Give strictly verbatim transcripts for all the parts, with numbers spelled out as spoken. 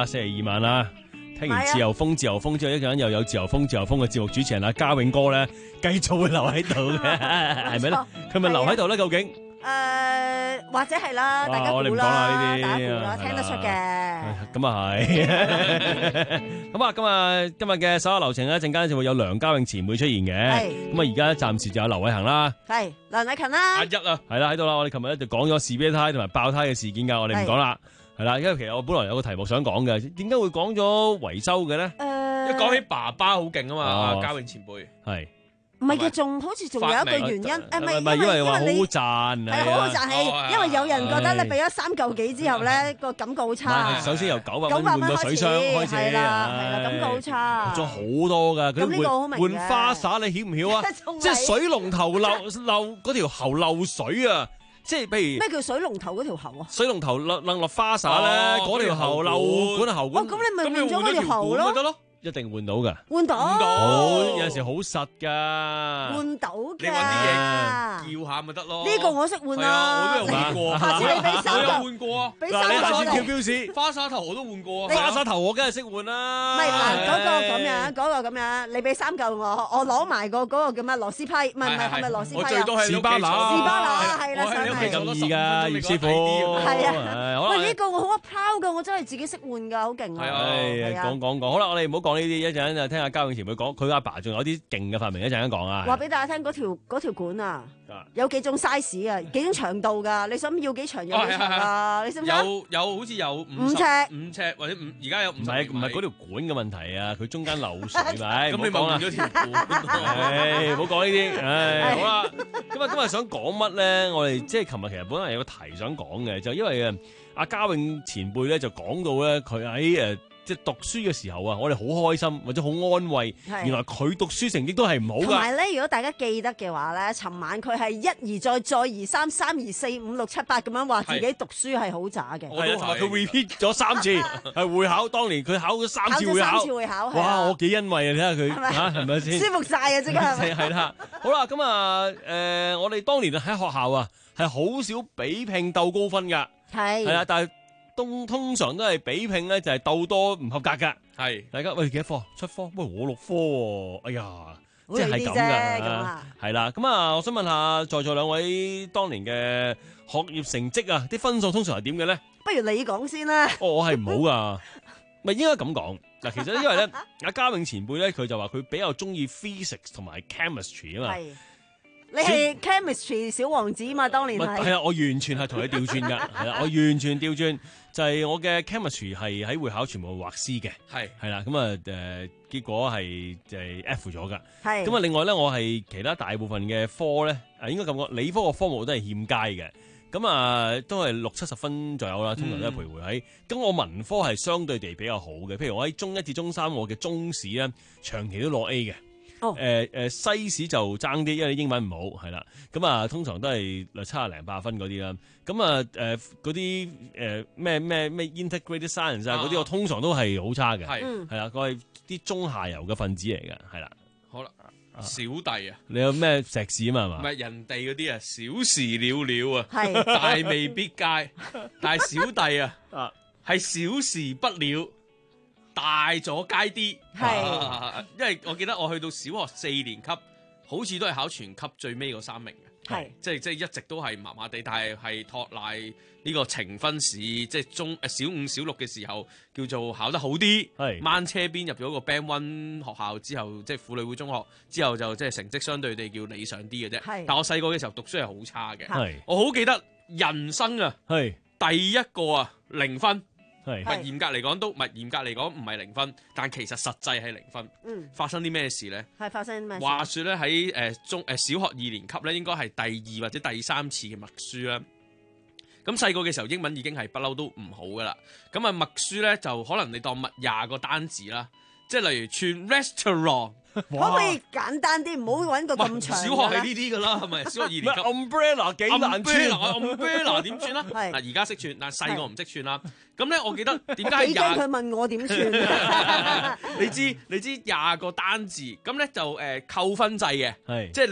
啦，星期二晚啦。聽完自由風自由風之後，一陣又有自由風自由風嘅節目主持人阿嘉永哥咧，繼續會留喺度嘅，係咪咧？佢咪留喺度咧？究竟？ 誒，或者係啦，大家估啦， 我哋唔講啦呢啲， 大家估啦，聽得出嘅。 咁啊係。咁啊，今日今日嘅所有流程咧，陣間就會有梁家永前輩出現嘅。咁啊，而家暫時就有劉偉恒啦。 係梁禮勤啦。 阿一啊，係啦喺度啦。我哋琴日咧就講咗士啤胎同埋爆胎嘅事件㗎，我哋唔講啦。係啦，因為其實我本來有個題目想講嘅，點解會講咗維修嘅咧？ 誒， 一講起爸爸好勁啊嘛，阿嘉永前輩係。 唔係嘅，仲好似仲有一個原因，誒唔係， 唔係因為話好好賺， 係好好賺氣，因為有人覺得你俾咗三嚿幾之後咧，個感覺好差。 首先由九百蚊換個水箱開始， 係啦，係啦，感覺好差。 仲好多㗎， 咁呢個好明嘅。 換花灑你曉唔曉啊？即係水龍頭漏漏嗰條喉漏水啊！即係譬如咩叫水龍頭嗰條喉啊？ 水龍頭漏漏落花灑咧，嗰條喉漏管喉管。 哦，咁你咪換咗嗰條喉咯。 一定換到噶， 換到， 好有陣時好實噶， 換到嘅。 你揾啲嘢叫下咪得咯。 呢個我識換啦， 我都有換過。 下次你俾三嚿， 我有換過啊。 俾三嚿。 你下次跳標士， 花灑頭我都換過。 花灑頭我梗係識換啦。 唔係嗱，嗰個咁樣，嗰個咁樣，你俾三嚿我，我攞埋個嗰個叫咩螺絲批，唔係唔係係咪螺絲批啊？ 我最多係士巴拿， 士巴拿係啦， 你屋企咁易㗎，葉師傅。 係啊，喂，呢個我好 proud 㗎，我真係自己識換㗎，好勁啊！ 係啊，講講講，好啦，我哋唔好講呢啲，一陣就聽下嘉永前輩講，佢阿爸仲有啲勁嘅發明，一陣間講啊。 話俾大家聽，嗰條嗰條管啊，有幾種 size 啊，幾種長度㗎，你想要幾長有幾長啊？你識唔識？ 有有好似有五尺、 五尺或者五，而家有五。唔係唔係嗰條管嘅問題啊，佢中間漏水咪。 咁你咪換咗條管。 唉，唔好講呢啲。唉，好啦，今日今日想講乜咧？我哋即係琴日其實本來有個題想講嘅，就因為誒阿嘉永前輩咧就講到咧，佢喺誒。即係讀書嘅時候啊，我哋好開心或者好安慰。原來佢讀書成績都係唔好㗎。 同埋咧，如果大家記得嘅話咧，尋晚佢係一而再，再而三，三而四，五六七八咁樣話自己讀書係好渣嘅。 係啊，同埋佢 repeat 咗三次，係會考。當年佢考咗三次會考。 考咗三次會考。 哇！我幾欣慰啊！睇下佢嚇係咪先？ 舒服晒啊！即刻係。 係啦，好啦，咁啊誒，我哋當年喺學校啊，係好少比拼鬥高分㗎。 係。 係啊，但係。通通常都係比拼咧，就係鬥多唔合格噶。 係大家喂幾多科？七科？喂我六科喎。哎呀，即係咁噶。係啦，咁啊，我想問下在座兩位當年嘅學業成績啊，啲分數通常係點嘅咧？ 不如你講先啦。 哦，我係唔好噶，咪應該咁講嗱。其實咧，因為咧，阿嘉永前輩咧，佢就話佢比較中意 physics 同埋 chemistry 啊嘛。 你係 chemistry 小王子嘛？當年係。 係啊，我完全係同你調轉噶，係啦，我完全調轉，就係、是、我嘅 chemistry 係喺會考全部畫 C 嘅，係係啦，咁啊誒，結果係就係 F 咗噶，係咁啊，另外咧，我係其他大部分嘅科咧，誒應該咁講，理科嘅科目都係欠佳嘅，咁啊都係六七十分左右啦，通常都係徘徊喺。咁、嗯、我文科係相對地比較好嘅，譬如我喺中一至中三，我嘅中史咧長期都攞 A 嘅。誒誒、哦呃、西史就爭啲，因為英文唔好，係啦。咁啊，通常都係七廿零八分嗰啲啦。咁啊誒嗰啲誒咩咩咩 integrated science 啊嗰啲，我通常都係好差嘅。係係啦，我係啲中下游嘅分子嚟嘅，係啦。 好啦，小弟啊， 你有咩碩士啊嘛？係嘛？ 唔係人哋嗰啲啊，小事了了啊，係大未必佳。但係小弟啊，啊係小事不了。大咗街啲，係，因為我記得我去到小學四年級，好似都係考全級最尾嗰三名嘅，係，即係即係一直都係麻麻地，但係係托賴呢個呈分試，即係中誒小五小六嘅時候叫做考得好啲，係，掹車邊入咗個 Band One 學校之後，即係婦女會中學之後就即係成績相對地叫理想啲嘅啫，係，但我細個嘅時候讀書係好差嘅，係，我好記得人生啊，係第一個啊零分。係，唔係嚴格嚟講都唔係嚴格嚟講唔係零分，但其實實際係零分。嗯，發生啲咩事咧？係發生啲咩事？話說咧喺誒中誒小學二年級咧，應該係第二或者第三次嘅默書啦。咁細個嘅時候英文已經係不嬲都唔好噶啦。咁啊默書咧就可能你當默廿個單字啦，即係例如串 restaurant。可唔可以簡單啲，唔好揾個咁長？小學係呢啲噶啦，係咪？小學二年級 umbrella 幾難串 umbrella 點串啦？嗱，而家識串，但係細個唔識串啦。咁咧，我記得點解廿？佢問我點串？你知你知廿個單字，咁咧就誒扣分制嘅，係即係你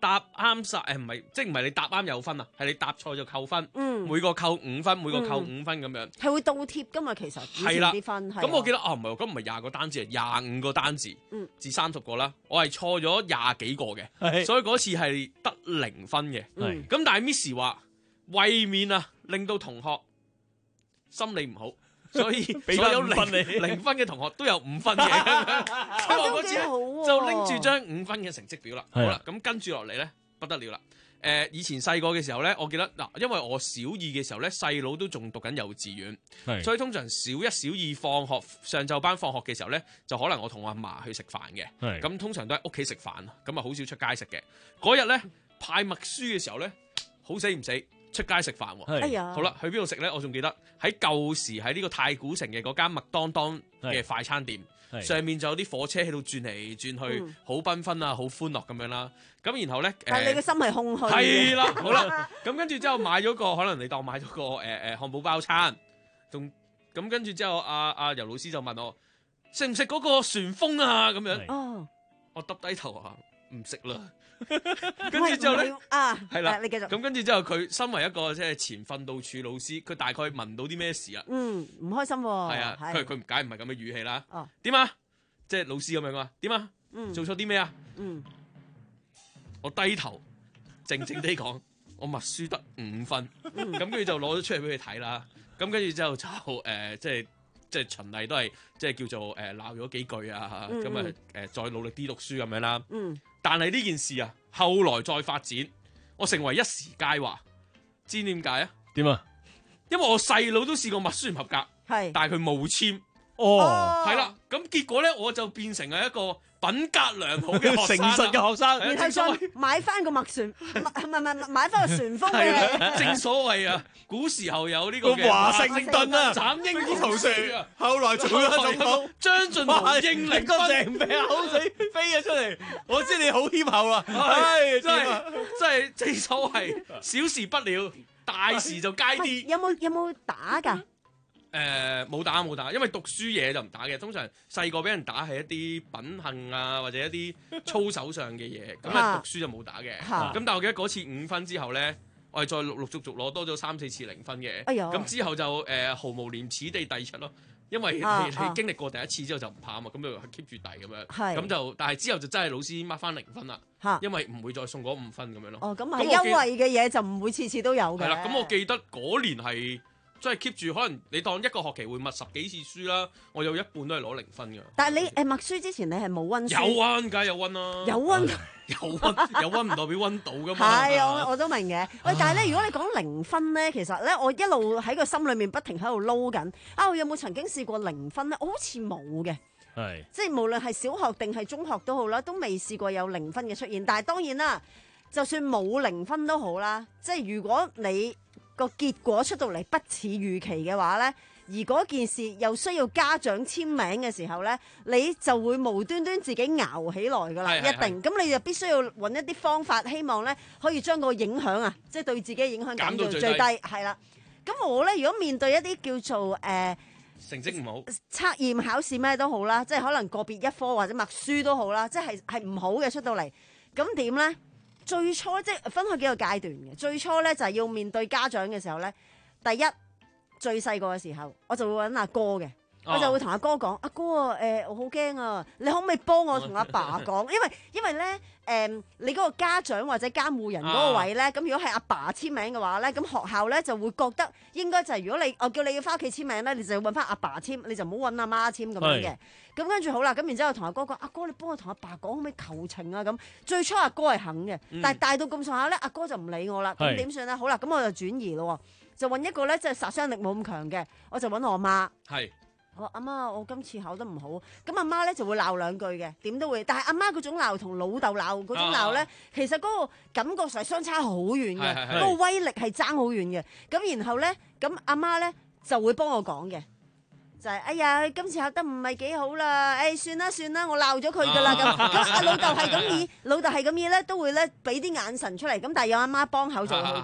答啱晒誒，唔係即係唔係你答啱有分啊，係你答錯就扣分， 嗯、 每個扣五分，每個扣五分咁樣， 係會倒貼噶嘛，其實係啦啲分。咁我記得啊，唔係，咁唔係廿個單字，係廿五個單字，嗯、至三十個啦，我係錯咗廿幾個嘅，所以嗰次係得零分嘅。咁、嗯、但係 Miss 話為免啊令到同學心理唔好。所以所有零零分嘅同學都有五分嘅，所以我嗰次就拎住張五分嘅成績表啦。好啦，咁跟住落嚟咧，不得了啦。誒、呃，以前細個嘅時候咧，我記得嗱，因為我小二嘅時候咧，細佬都仲讀緊幼稚園，所以通常小一、小二放學上晝班放學嘅時候咧，就可能我同我阿嫲去食飯嘅。咁通常都喺屋企食飯，咁啊好少出街食嘅。嗰日咧派默書嘅時候咧，好死唔死，出街食飯喎， 哎呀， 好啦，去邊度食咧？我仲記得喺舊時喺呢個太古城嘅嗰間麥當當嘅快餐店，上面就有啲火車喺度轉嚟轉去，好繽紛啊，好歡樂咁樣啦。咁然後咧， 但係你個心係空虛嘅。 係啦，好啦，咁跟住之後買咗個，可能你當買咗個誒誒漢堡包餐，仲咁跟住之後，阿阿尤老師就問我食唔食嗰個旋風啊？咁樣，哦，我耷低頭啊，唔食啦。跟住之後咧， 啊， 係啦， 你繼續。 咁跟住之後，佢身為一個即係前訓導處老師，佢大概聞到啲咩事啊？ 嗯，唔開心喎。係啊，佢佢梗係唔係咁嘅語氣啦。 哦， 點啊？即係老師咁樣啊？點啊？嗯，做錯啲咩啊？嗯，我低頭靜靜地講，我默書得五分。咁跟住就攞咗出嚟俾佢睇啦。咁跟住之後就誒，即係即係循例都係即係叫做誒鬧咗幾句啊。咁啊誒再努力啲讀書咁樣啦。嗯。但係呢件事啊，後來再發展，我成為一時佳話，知點解啊？ 點啊？ 因為我細佬都試過默書唔合格，係，但係佢冇簽， 哦， 係啦，咁結果咧，我就變成係一個品格良好嘅學生， 誠實嘅學生， 然後再買翻個麥旋，唔係唔係買翻個旋風嘅。 正所謂啊，古時候有呢個嘅華盛頓啊， 斬櫻桃樹啊， 後來做咗總統， 張俊豪應力個成鼻口水飛咗出嚟，我知你好謙厚啦， 唉，真係真係正所謂小事不了，大事就佳啲。 有冇有冇打㗎？ 誒冇、呃、打冇打，因為讀書嘢就唔打嘅。通常細個俾人打係一啲品行啊，或者一啲操守上嘅嘢，咁啊讀書就冇打嘅。咁、啊、但係我記得嗰次五分之後咧，我係再陸陸續續攞多咗三四次零分嘅。咁、哎、呦之後就誒、呃、毫無廉恥地遞出咯，因為你、啊、你經歷過第一次之後就唔怕啊嘛，咁就 keep 住遞咁樣。咁是就但係之後就真係老師 mark 翻零分啦，啊、因為唔會再送嗰五分咁樣咯。 哦，咁係優惠嘅嘢就唔會次次都有嘅。 係啦，咁我記得嗰年係。即係 keep 住，可能你當一個學期會默十幾次書啦，我有一半都係攞零分㗎。 但係你誒默書之前，你係冇溫書？ 有溫，梗係有溫啦。 有溫， 有溫，有溫唔代表溫到㗎嘛。 係，我我都明嘅。喂，但係咧，如果你講零分咧，其實咧，我一路喺個心裏面不停喺度撈緊。啊，我有冇曾經試過零分咧？我好似冇嘅。係。即係無論係小學定係中學都好啦，都未試過有零分嘅出現。但係當然啦，就算冇零分都好啦。即係如果你個結果出到嚟不似預期嘅話呢，而嗰件事又需要家長簽名嘅時候呢，你就會無端端自己熬起來㗎啦，一定。咁你就必須要揾一啲方法，希望呢可以將個影響啊，即係對自己嘅影響減到最低。係啦，咁我呢，如果面對一啲叫做誒、呃、 成績唔好、 測驗考試咩都好啦，即係可能個別一科或者默書都好啦，即係係唔好嘅出到嚟，咁點呢？最初即係分開幾個階段嘅，最初咧就係要面對家長嘅時候咧，第一最細個嘅時候，我就會揾阿哥嘅，哦、我就會同阿哥講：阿哥啊，誒、呃、我好驚啊，你可唔可以幫我同阿爸講？因為因為咧誒、呃，你嗰個家長或者監護人嗰個位咧，咁、啊、如果係阿爸簽名嘅話咧，咁學校咧就會覺得應該就係如果你我叫你要翻屋企簽名咧，你就要揾翻阿爸簽，你就唔好揾阿媽簽咁樣嘅。咁跟住好啦，咁然之後同阿哥講：阿哥，你幫我同阿爸講，可唔可以求情啊？咁最初阿哥係肯嘅，嗯、但係大到咁上下咧，阿哥就唔理我啦。咁點算咧？好啦，咁我就轉移咯，就揾一個咧，即係殺傷力冇咁強嘅，我就揾我阿媽。係，我話阿媽，我今次考得唔好，咁阿媽咧就會鬧兩句嘅，點都會。但係阿媽嗰種鬧同老豆鬧嗰種鬧咧，啊、其實嗰個感覺上係相差好遠嘅，嗰個威力係爭好遠嘅。咁然後咧，咁阿媽咧就會幫我講嘅。就係、是、哎呀，今次考得唔係幾好啦，誒、哎、算啦算啦，我鬧咗佢噶啦咁。咁阿老豆係咁意，老豆係咁意咧，都會咧俾啲眼神出嚟。咁但係有阿媽幫口就會好啲。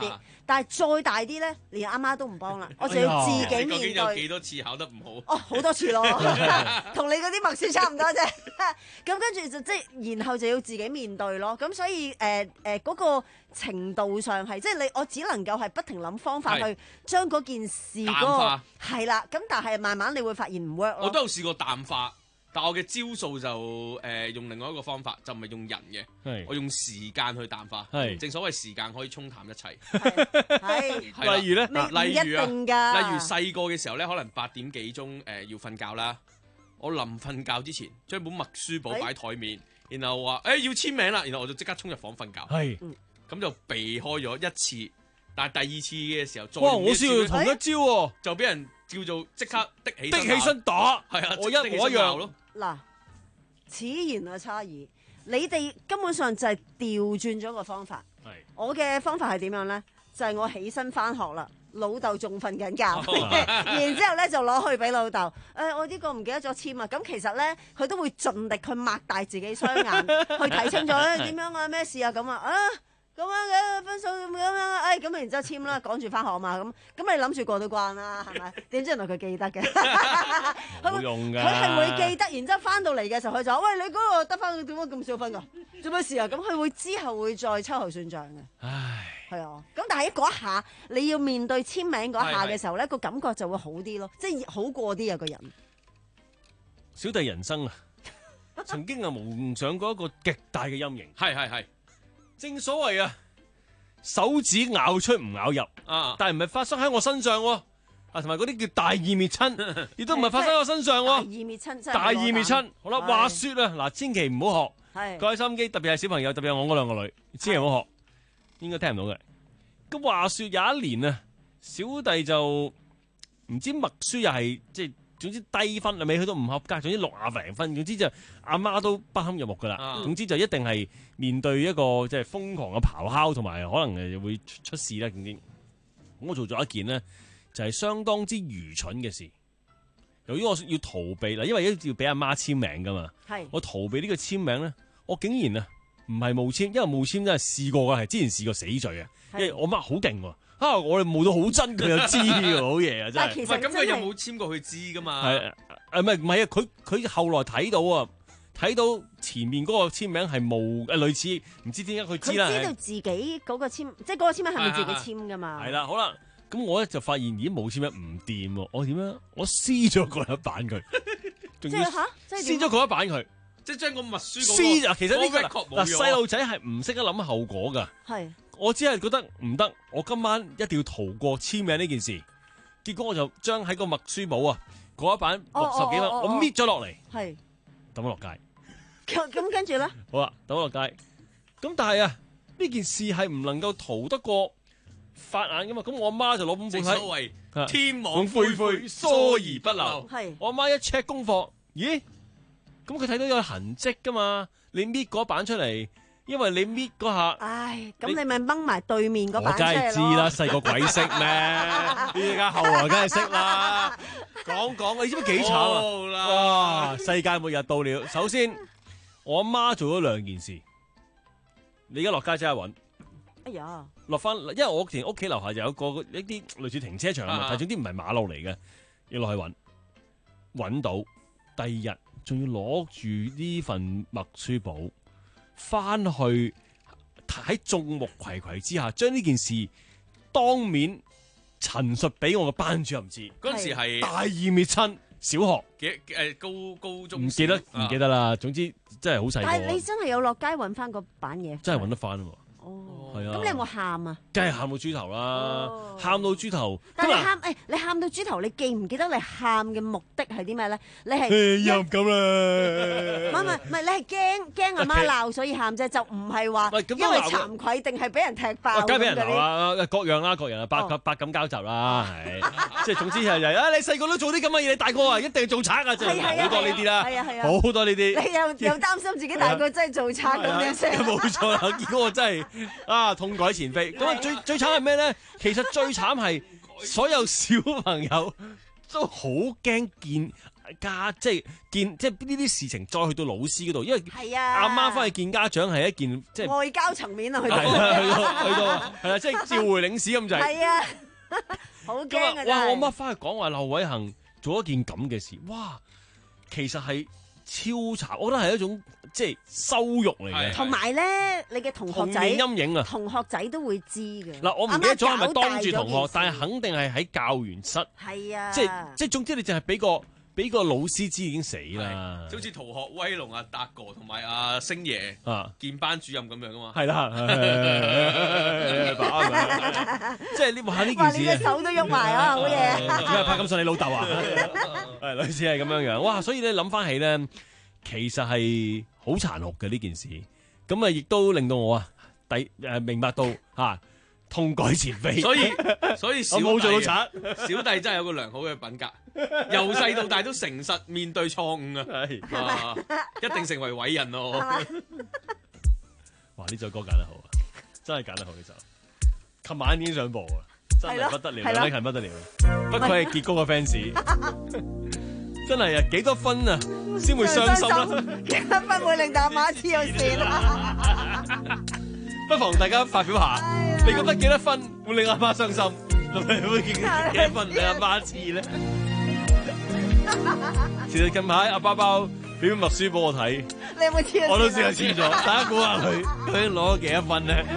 但係再大啲咧，連阿媽都唔幫啦，我就要自己面對。 究竟有幾多次考得唔好？ 哦，好多次咯，同你嗰啲默書差唔多啫。咁跟住就即係，然後就要自己面對咯。咁所以誒誒嗰個程度上係，即係你我只能夠係不停諗方法去將嗰件事嗰個係啦。咁但係慢慢你會發現唔 work 咯。 我都有試過淡化。但我嘅招數就誒、呃、用另外一個方法，就唔係用人嘅，我用時間去淡化。正所謂時間可以沖淡一切。 例如咧， 例如啊，例如細個嘅時候咧，可能八點幾鐘誒、呃、要瞓覺啦。我臨瞓覺之前，將本默書簿擺喺台面，然後話誒、欸、要簽名啦，然後我就即刻衝入房瞓覺。係，咁就避開咗一次。但係第二次嘅時候，再哇！我試過同一招喎、啊， 就俾人叫做即刻的起的起身打。係啊， 我一模一樣咯。 嗱，此言嘅差異，你哋根本上就係調轉咗個方法。係，我嘅方法係點樣咧？就係、是、我起身翻學啦，老豆仲瞓緊覺，然之後咧就攞去俾老豆。誒、哎，我呢個唔記得咗簽啊！咁其實咧，佢都會盡力去擘大自己雙眼，去睇清楚點樣啊，咩事啊咁啊啊！咁樣嘅分數咁樣啊，哎咁啊，然之後簽啦，趕住翻學嘛，咁咁你諗住過到關啦，係咪？點知原來佢記得嘅， 冇用㗎。 佢係會記得，然之後翻到嚟嘅時候，佢就話：喂，你嗰個得翻點解咁少分㗎？做咩事啊？咁佢會之後會再秋後算賬嘅。唉，係啊。咁但係喺嗰一下，你要面對簽名嗰一下嘅時候咧，個感覺就會好啲咯，即係好過啲啊個人。 小弟人生啊，曾經啊蒙上過一個極大嘅陰影。係係係。正所謂啊，手指咬出唔咬入啊，但係唔係發生喺我身上喎，啊，同埋嗰啲叫大義滅親，亦都唔係發生喺我身上喎。大義滅親真係大義滅親。好啦，話說啊，嗱，千祈唔好學，各位收音機，特別係小朋友，特別係我嗰兩個女，千祈唔好學，應該聽唔到嘅。咁話說有一年啊，小弟就唔知默書又係即係。總之低分，未去到唔合格，總之六廿零分。總之就阿媽都不堪入目噶啦。嗯、總之就一定係面對一個即係瘋狂嘅咆哮，同埋可能誒會出事啦。總之，我做咗一件呢，就係相當之愚蠢嘅事。由於我要逃避啦，因為要俾阿媽簽名噶嘛。係我逃避呢個簽名咧，我竟然啊唔係冒簽，因為冒簽真係試過噶，係之前試過死罪啊。因為我媽好勁喎。啊！我哋冇到好真，佢又知喎，好嘢啊！真係。 唔係咁，佢有冇簽過佢知噶嘛？ 係誒，唔係唔係啊！佢佢後來睇到啊，睇到前面嗰個簽名係冇誒類似，唔知點解佢知啦。 佢知道自己嗰個簽，即係嗰個簽名係咪自己簽噶嘛？ 係啦，好啦，咁我咧就發現咦冇簽名唔掂喎，我點樣？我撕咗嗰一版佢，仲要嚇， 撕咗嗰一版佢， 即係將個默書撕啊！其實呢個嗱細路仔係唔識得諗後果㗎。 係。我只係覺得唔得，我今晚一定要逃過簽名呢件事。結果我就將喺個默書簿啊嗰一版六十幾蚊，我搣咗落嚟，係抌咗落街。 咁咁跟住咧， 好啦，抌咗落街。咁但係啊，呢件事係唔能夠逃得過法眼噶嘛。咁我阿媽就攞本本睇。正所謂天網恢恢，疏而不漏。係我阿媽一 check 功課，咦？咁佢睇到有痕跡噶嘛？你搣嗰版出嚟。因為你搣嗰下， 唉，咁你咪掹埋對面嗰版出嚟咯。我梗係知啦，細個鬼識咩？依家後來梗係識啦。講講，你知唔知幾慘啊？哇！世界末日到了。首先，我阿媽做咗兩件事。你而家落街即刻搵。哎呀！落翻，因為我屋企樓下就有個一啲類似停車場啊，但係總之唔係馬路嚟嘅，要落去搵。搵到，第二日仲要攞住呢份默書簿。翻去喺眾目睽睽之下，將呢件事當面陳述俾我嘅班主任知。 嗰陣時係大義滅親，小學幾誒高高中， 唔記得唔記得啦。總之真係好細個。 但係你真係有落街揾翻個版嘢， 真係揾得翻啊！ 哦， 係啊。 咁你有冇喊啊？ 梗係喊到豬頭啦，喊到豬頭。 但係你喊誒，你喊到豬頭，你記唔記得你喊嘅目的係啲咩咧？你係又唔咁啦。 唔係唔係唔係，你係驚驚阿媽鬧所以喊啫，就唔係話因為慚愧定係俾人踢爆。 梗係俾人鬧啦，各樣啦，各樣啊，百百感交集啦，係。即係總之係就係啊！你細個都做啲咁嘅嘢，你大個啊一定做賊啊！真係好多呢啲啦， 係啊係啊， 好多呢啲。 你又又擔心自己大個真係做賊咁樣聲。 冇錯啦，結果我真係啊痛改前非。咁啊最最慘係咩咧？其實最慘係所有小朋友都好驚見家即係見即係呢啲事情再去到老師嗰度，因為阿媽翻去見家長係一件即係外交層面啊，去到去到去到係啦，即係召回領事咁就係。 係啊，好驚啊！ 哇！我媽翻去講話劉偉恒做一件咁嘅事，哇！其實係超慘，我覺得係一種即係羞辱嚟嘅。 同埋咧，你嘅同學仔陰影啊， 同學仔都會知嘅。 嗱，我唔記得咗係咪當住同學，但係肯定係喺教員室。 係啊， 即係即係總之你就係俾個俾個老師知已經死啦。 就好似逃學威龍阿達哥同埋阿星爺啊見班主任咁樣噶嘛。 係啦，即係呢話呢件事。 你隻手都喐埋啊，好嘢！ 點解拍咁上你老豆啊？係類似係咁樣樣。哇！所以你諗翻起咧，其實係好殘酷嘅呢件事。咁啊，亦都令到我啊，第誒明白到嚇痛改前非。 所以所以小弟我冇做到賊， 小弟真係有個良好嘅品格，由細到大都誠實面對錯誤啊！一定成為偉人咯！ 哇！呢首歌揀得好啊，真係揀得好呢首。琴晚已經上播啊，真係不得了，呢係不得了。不愧係傑哥嘅 fans， 真係啊，幾多分啊，先會傷心啦？ 幾多分會令到阿媽黐咗線啊？ 不妨大家發表下，你覺得幾多分會令阿媽傷心？會幾多分令阿媽黐咧？其實近排阿包包表默書俾我睇， 你有冇黐？ 我都試下黐咗，大家估下佢究竟攞咗幾多分咧？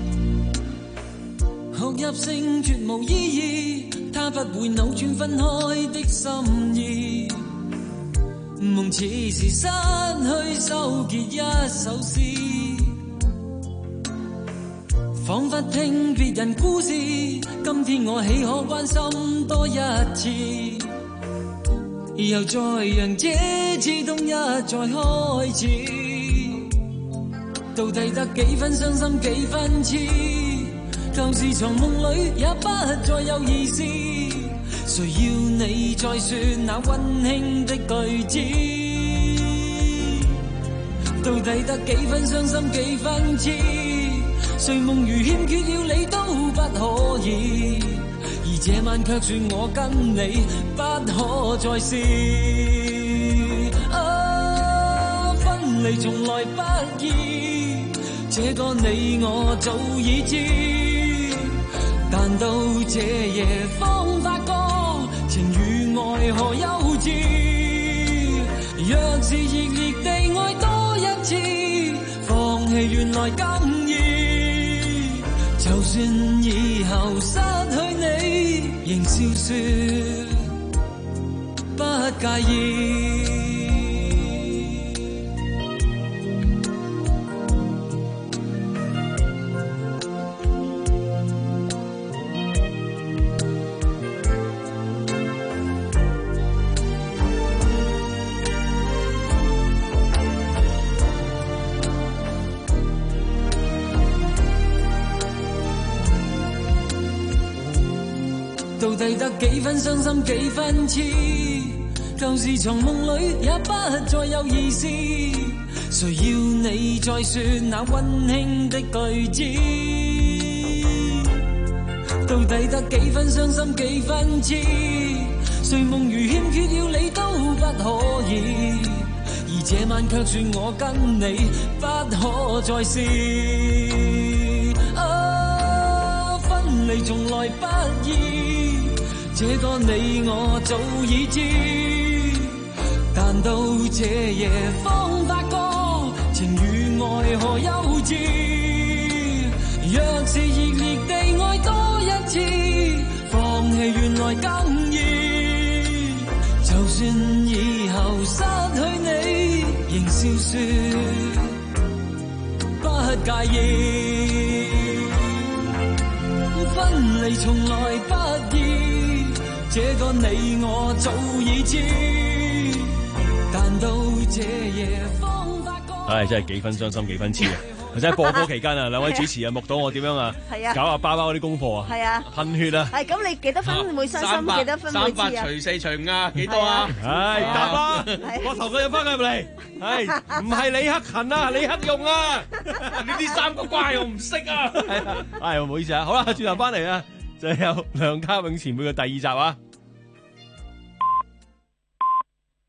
學入性絕無意義，他不會扭轉分開的心意。夢似是失去收結一首詩，彷彿聽別人故事。今天我豈可關心多一次？又再讓這次冬一再開始，到底得幾分傷心幾分痴？舊時藏夢裏也不再有意思，誰要你再說那溫馨的句子？到底得幾分傷心幾分痴？誰夢如欠缺了你都不可以，而這晚卻說我跟你不可再試。啊，分離從來不易，這個你我早已知。但到這夜方發覺情與愛何幼稚，若是熱烈地愛多一次，放棄原來更易。就算以後失去你，仍笑說不介意。到底得幾分傷心幾分痴？舊時藏夢裏也不再有意思，誰要你再說那溫馨的句子？到底得幾分傷心幾分痴？誰夢如欠缺了你都不可以，而這晚卻說我跟你不可再試。啊，分離從來不易，這個你我早已知，但到這夜方發覺情與愛何幼稚。若是熱烈地愛多一次，放棄原來更易。就算以後失去你，仍笑說不介意。分離從來不易，這個你我早已知，但到這夜方發覺。 唉，真係幾分傷心幾分痴啊！真係播歌期間啊，兩位主持啊，目睹我點樣啊，搞阿包包嗰啲功課啊， 係啊， 噴血啊！ 係咁，你幾多分會傷心？幾多分會知啊？ 三百除四除五啊，幾多啊？ 唉，答啦！我頭佢入翻入嚟，唉，唔係李克勤啊，李克用啊！ 呢啲三個怪我唔識啊！ 唉，唔好意思啊，好啦，轉頭翻嚟啊，就有梁家永前輩嘅第二集啊！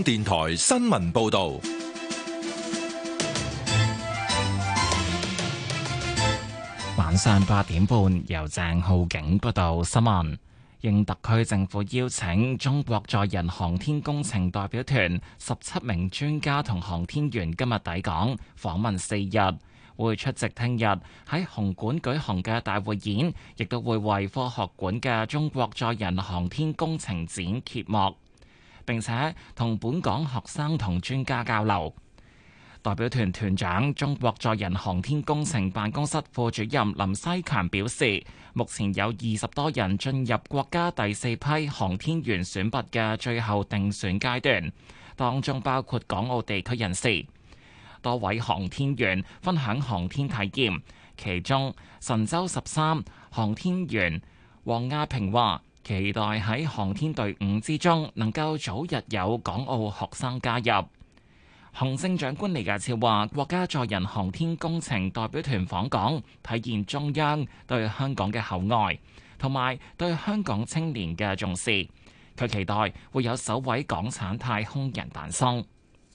電台新聞報道。 晚上八點半，由鄭浩景報道新聞。應特區政府邀請，中國載人航天工程代表團十七名專家同航天員今日抵港，訪問四日，會出席聽日喺紅館舉行嘅大會演，亦都會為科學館嘅中國載人航天工程展揭幕，並且同本港學生同專家交流。代表團團長、中國載人航天工程辦公室副主任林西強表示，目前有二十多人進入國家第四批航天員選拔嘅最後定選階段，當中包括港澳地區人士。多位航天員分享航天體驗，其中神舟十三航天員王亞平話，期待喺航天隊伍之中能夠早日有港澳學生加入。行政長官李家超話，國家載人航天工程代表團訪港，體現中央對香港嘅厚愛，同埋對香港青年嘅重視。佢期待會有首位港產太空人誕生。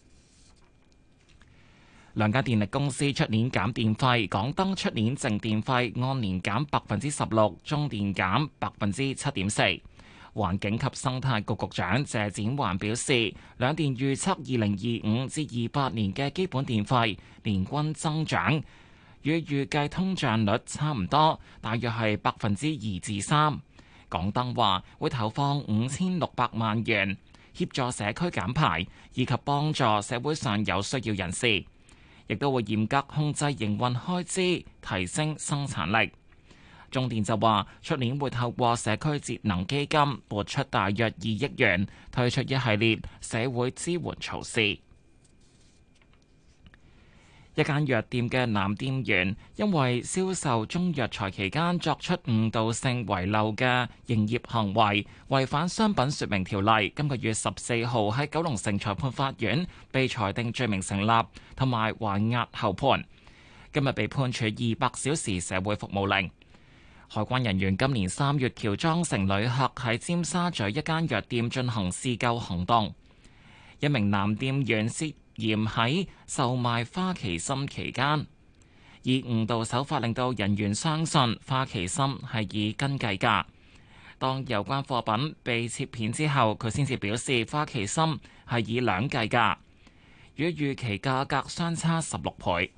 兩家電力公司出年減電費，港燈出年淨電費按年減百分之十六，中電減百分之七點四。環境及生態局局長謝展寰表示，兩電預測二零二五至二八年嘅基本電費年均增長與預計通脹率差唔多，大約係百分之二至三。港燈話會投放五千六百萬元協助社區減排，以及幫助社會上有需要人士，亦都會嚴格控制營運開支，提升生產力。中電就話，出年會透過社區節能基金撥出大約二億元，推出一系列社會支援措施。一間藥店嘅男店員因為銷售中藥材期間作出誤導性遺漏嘅營業行為，違反商品說明條例，今個月十四號喺九龍城裁判法院被裁定罪名成立，同埋還押候判。今日被判處二百小時社會服務令。海關人員今年三月喬裝成旅客喺尖沙咀一間藥店進行試購行動，一名男店員涉嫌喺售賣花旗參期間，以誤導手法令到人員相信花旗參係以斤計價。當有關貨品被切片之後，佢先至表示花旗參係以兩計價，與預期價格相差十六倍。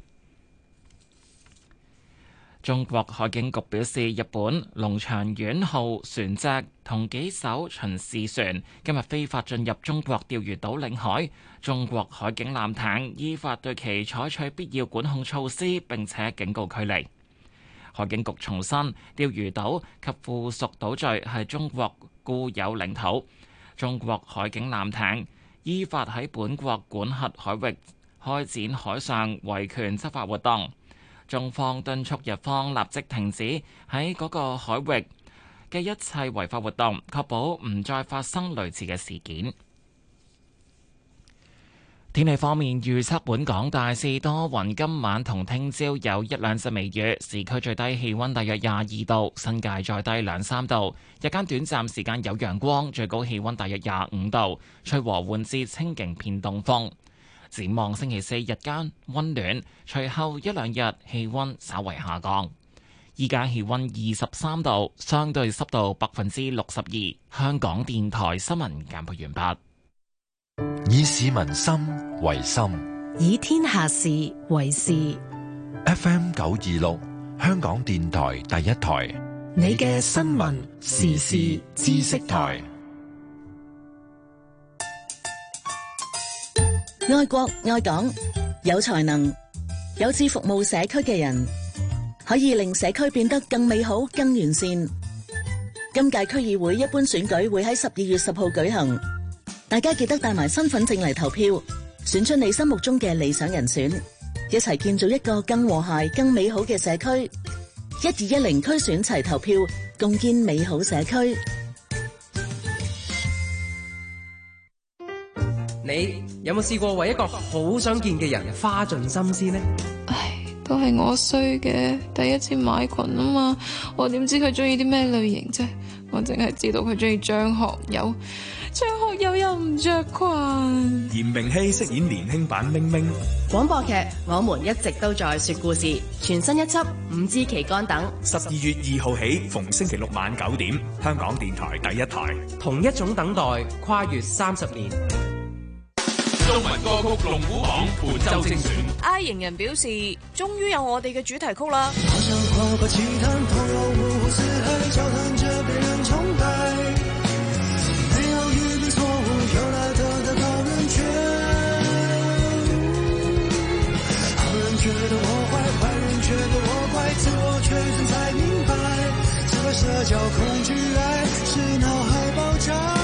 中國海警局表示，日本龍長丸號船隻同幾艘巡視船今日非法進入中國釣魚島領海，中國海警艦艇依法對其採取必要管控措施，並且警告驅離。海警局重申，釣魚島及附屬島嶼係中國固有領土，中國海警艦艇依法喺本國管轄海域開展海上維權執法活動。中方敦促日方立即停止喺嗰個海域嘅一切違法活動，確保唔再發生類似嘅事件。天氣方面預測，本港大致多雲，今晚同聽朝有一兩陣微雨，市區最低氣溫大約廿二度，新界再低兩三度。日間短暫時間有陽光，最高氣溫大約廿五度，吹和緩至清勁偏東風。展望星期四日間溫暖，隨後一兩日氣溫稍為下降。依家氣溫二十三度，相對濕度百分之六十二。香港電台新聞簡報完畢。以市民心為心， 以天下事為事。 F M 九二六，香港電台第一台， 你嘅新聞時事知識台。愛國愛港，有才能、有志服務社區嘅人，可以令社區變得更美好、更完善。今屆區議會一般選舉會喺十二月十號舉行，大家記得帶埋身份證嚟投票，選出你心目中嘅理想人選，一齊建造一個更和諧、更美好嘅社區。一二一零區選齊投票，共建美好社區。 你有冇試過為一個好想見嘅人花盡心思呢？ 唉，都係我衰嘅，第一次買裙啊嘛，我點知佢中意啲咩類型啫？我淨係知道佢中意張學友， 張學友又唔着裙。 嚴明熙飾演年輕版明明。 廣播劇《我們一直都在說故事》全新一輯《五支旗杆》等， 十二月二號起，逢星期六晚九點，香港電台第一台。 同一種等待，跨越三十年。 中文歌曲龍虎榜本周精選。 I 型人表示，終於有我哋嘅主題曲啦。 好像跨過奇灘，同遊五湖四海，交談着被人崇拜。沒有與你錯誤，有來得的高人卻，好人覺得我壞，壞人覺得我怪，自我確認才明白，這個社交恐懼愛是腦海爆炸。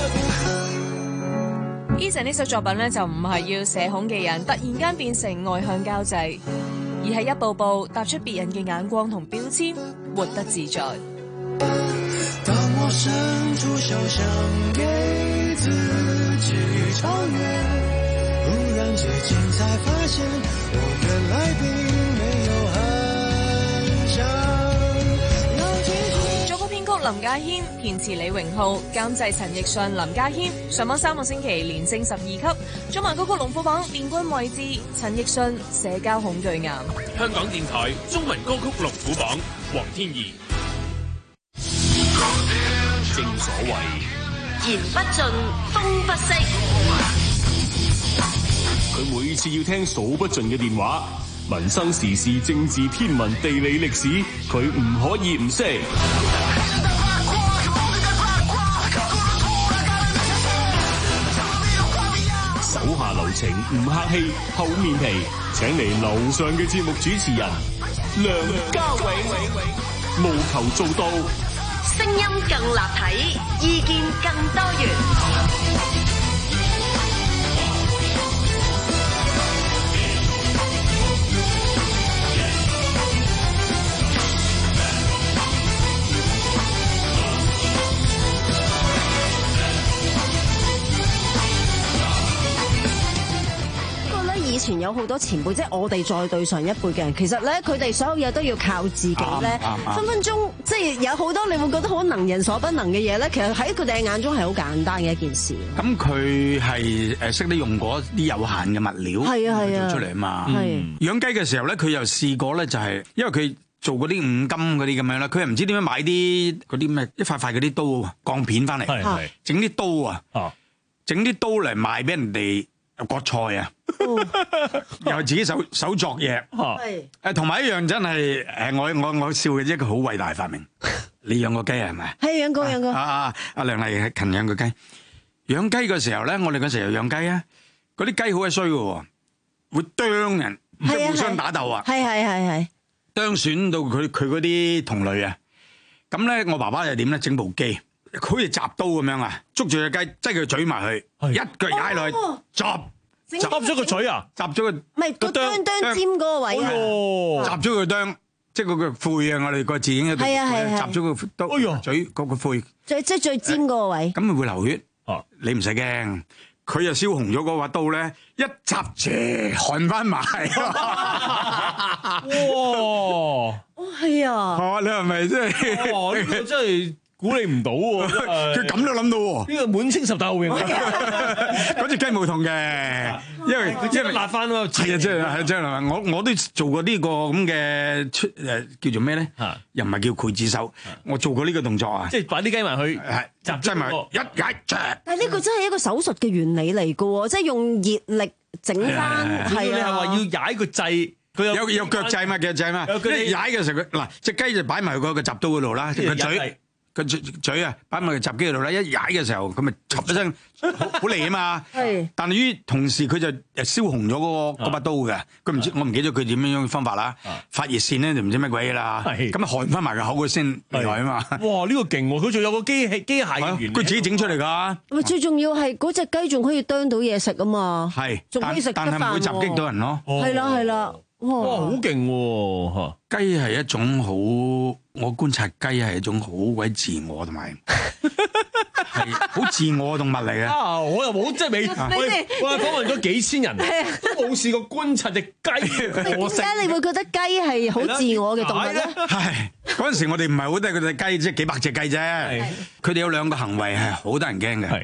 Eason 呢首作品咧就唔係要社恐嘅人突然間變成外向交際，而係一步步踏出別人嘅眼光同標籤，活得自在。 當我伸出手想給自己超越，忽然之間才發現我原來並沒有很想。 林家謙填詞李榮浩，監製陳奕迅、林家謙。上榜三個星期連升十二級，中文歌曲龍虎榜殿軍位置，陳奕迅社交恐懼癌。 香港電台中文歌曲龍虎榜，黃天怡。正所謂言不盡，風不息。 佢每次要聽數不盡嘅電話，民生時事、政治、天文、地理、歷史，佢唔可以唔識。手下留情，唔客氣，厚面皮，請嚟樓上嘅節目主持人梁家永，務求做到聲音更立體，意見更多元。 以前有好多前輩，即係我哋再對上一輩嘅人，其實咧佢哋所有嘢都要靠自己咧，分分鐘即係有好多你會覺得好能人所不能嘅嘢咧，其實喺佢哋嘅眼中係好簡單嘅一件事。 咁佢係誒識得用嗰啲有限嘅物料，係啊係啊做出嚟啊嘛。係養雞嘅時候咧，佢又試過咧，就係因為佢做嗰啲五金嗰啲咁樣啦，佢又唔知點樣買啲嗰啲咩一塊塊嗰啲刀鋼片翻嚟，整啲刀啊，整啲刀嚟賣俾人哋割菜啊。又係自己手手作嘢，誒，同埋一樣真係誒，我我我笑嘅一個好偉大發明。你養過雞係咪？係養過養過。啊阿梁麗勤養過雞。養雞嘅時候咧，我哋嗰時候養雞啊，嗰啲雞好鬼衰嘅，會啄人，即係互相打鬥啊。係係係係。啄損到佢佢嗰啲同類啊。咁咧，我爸爸又點咧？整部機，好似鍘刀咁樣啊，捉住隻雞，擠佢嘴埋去，一腳踩落去，鍘。 插咗個嘴啊！ 插咗個唔係個啄啄尖嗰個位啊！ 插咗個啄，即係嗰個喙啊！我哋個字影喺度，插咗個刀，嘴嗰個喙， 最即係最尖嗰個位。 咁咪會流血？哦，你唔使驚，佢又燒紅咗嗰把刀咧，一插住焊翻埋。哇！ 哦，係啊！ 係你係咪真係？ 哦，呢個真係。估你唔到喎， 佢咁都諗到喎。 呢個滿清十大酷刑， 嗰隻雞冇痛嘅，因為因為辣翻咯。 係啊，即係係即係我我都做過呢個咁嘅出誒叫做咩咧？又唔係叫劊子手，我做過呢個動作啊。 即係擺啲雞埋去， 係擠埋一解著。 但係呢個真係一個手術嘅原理嚟嘅喎，即係用熱力整翻。係啊， 你係話要踩個掣，佢有有有腳掣嘛？腳掣嘛？一踩嘅時候，佢嗱隻雞就擺埋去個個鍘刀嗰度啦，個嘴。個嘴嘴啊，擺埋個閘機嗰度咧，一踩嘅時候，佢咪插一聲，好利啊嘛。係。但係於同時，佢就誒燒紅咗嗰個嗰把刀嘅。佢唔知我唔記得佢點樣樣方法啦。發熱線咧就唔知乜鬼嘢啦。係。咁啊焊翻埋個口佢先厲害啊嘛。哇！ 呢個勁喎，佢仲有個機器機械嘅原理。 佢自己整出嚟㗎。 咪最重要係嗰隻雞仲可以啄到嘢食啊嘛。係。仲可以食得飯喎。但係唔會襲擊到人咯。係啦係啦。哇！ 好勁喎嚇！ 雞係一種好，我觀察雞係一種好鬼自我同埋係好自我嘅動物嚟嘅。 啊！我又冇即係未，我我訪問咗幾千人，都冇試過觀察隻雞。 點解你會覺得雞係好自我嘅動物咧？ 係嗰陣時我哋唔係好得佢隻雞，即係幾百隻雞啫。佢哋有兩個行為係好得人驚嘅。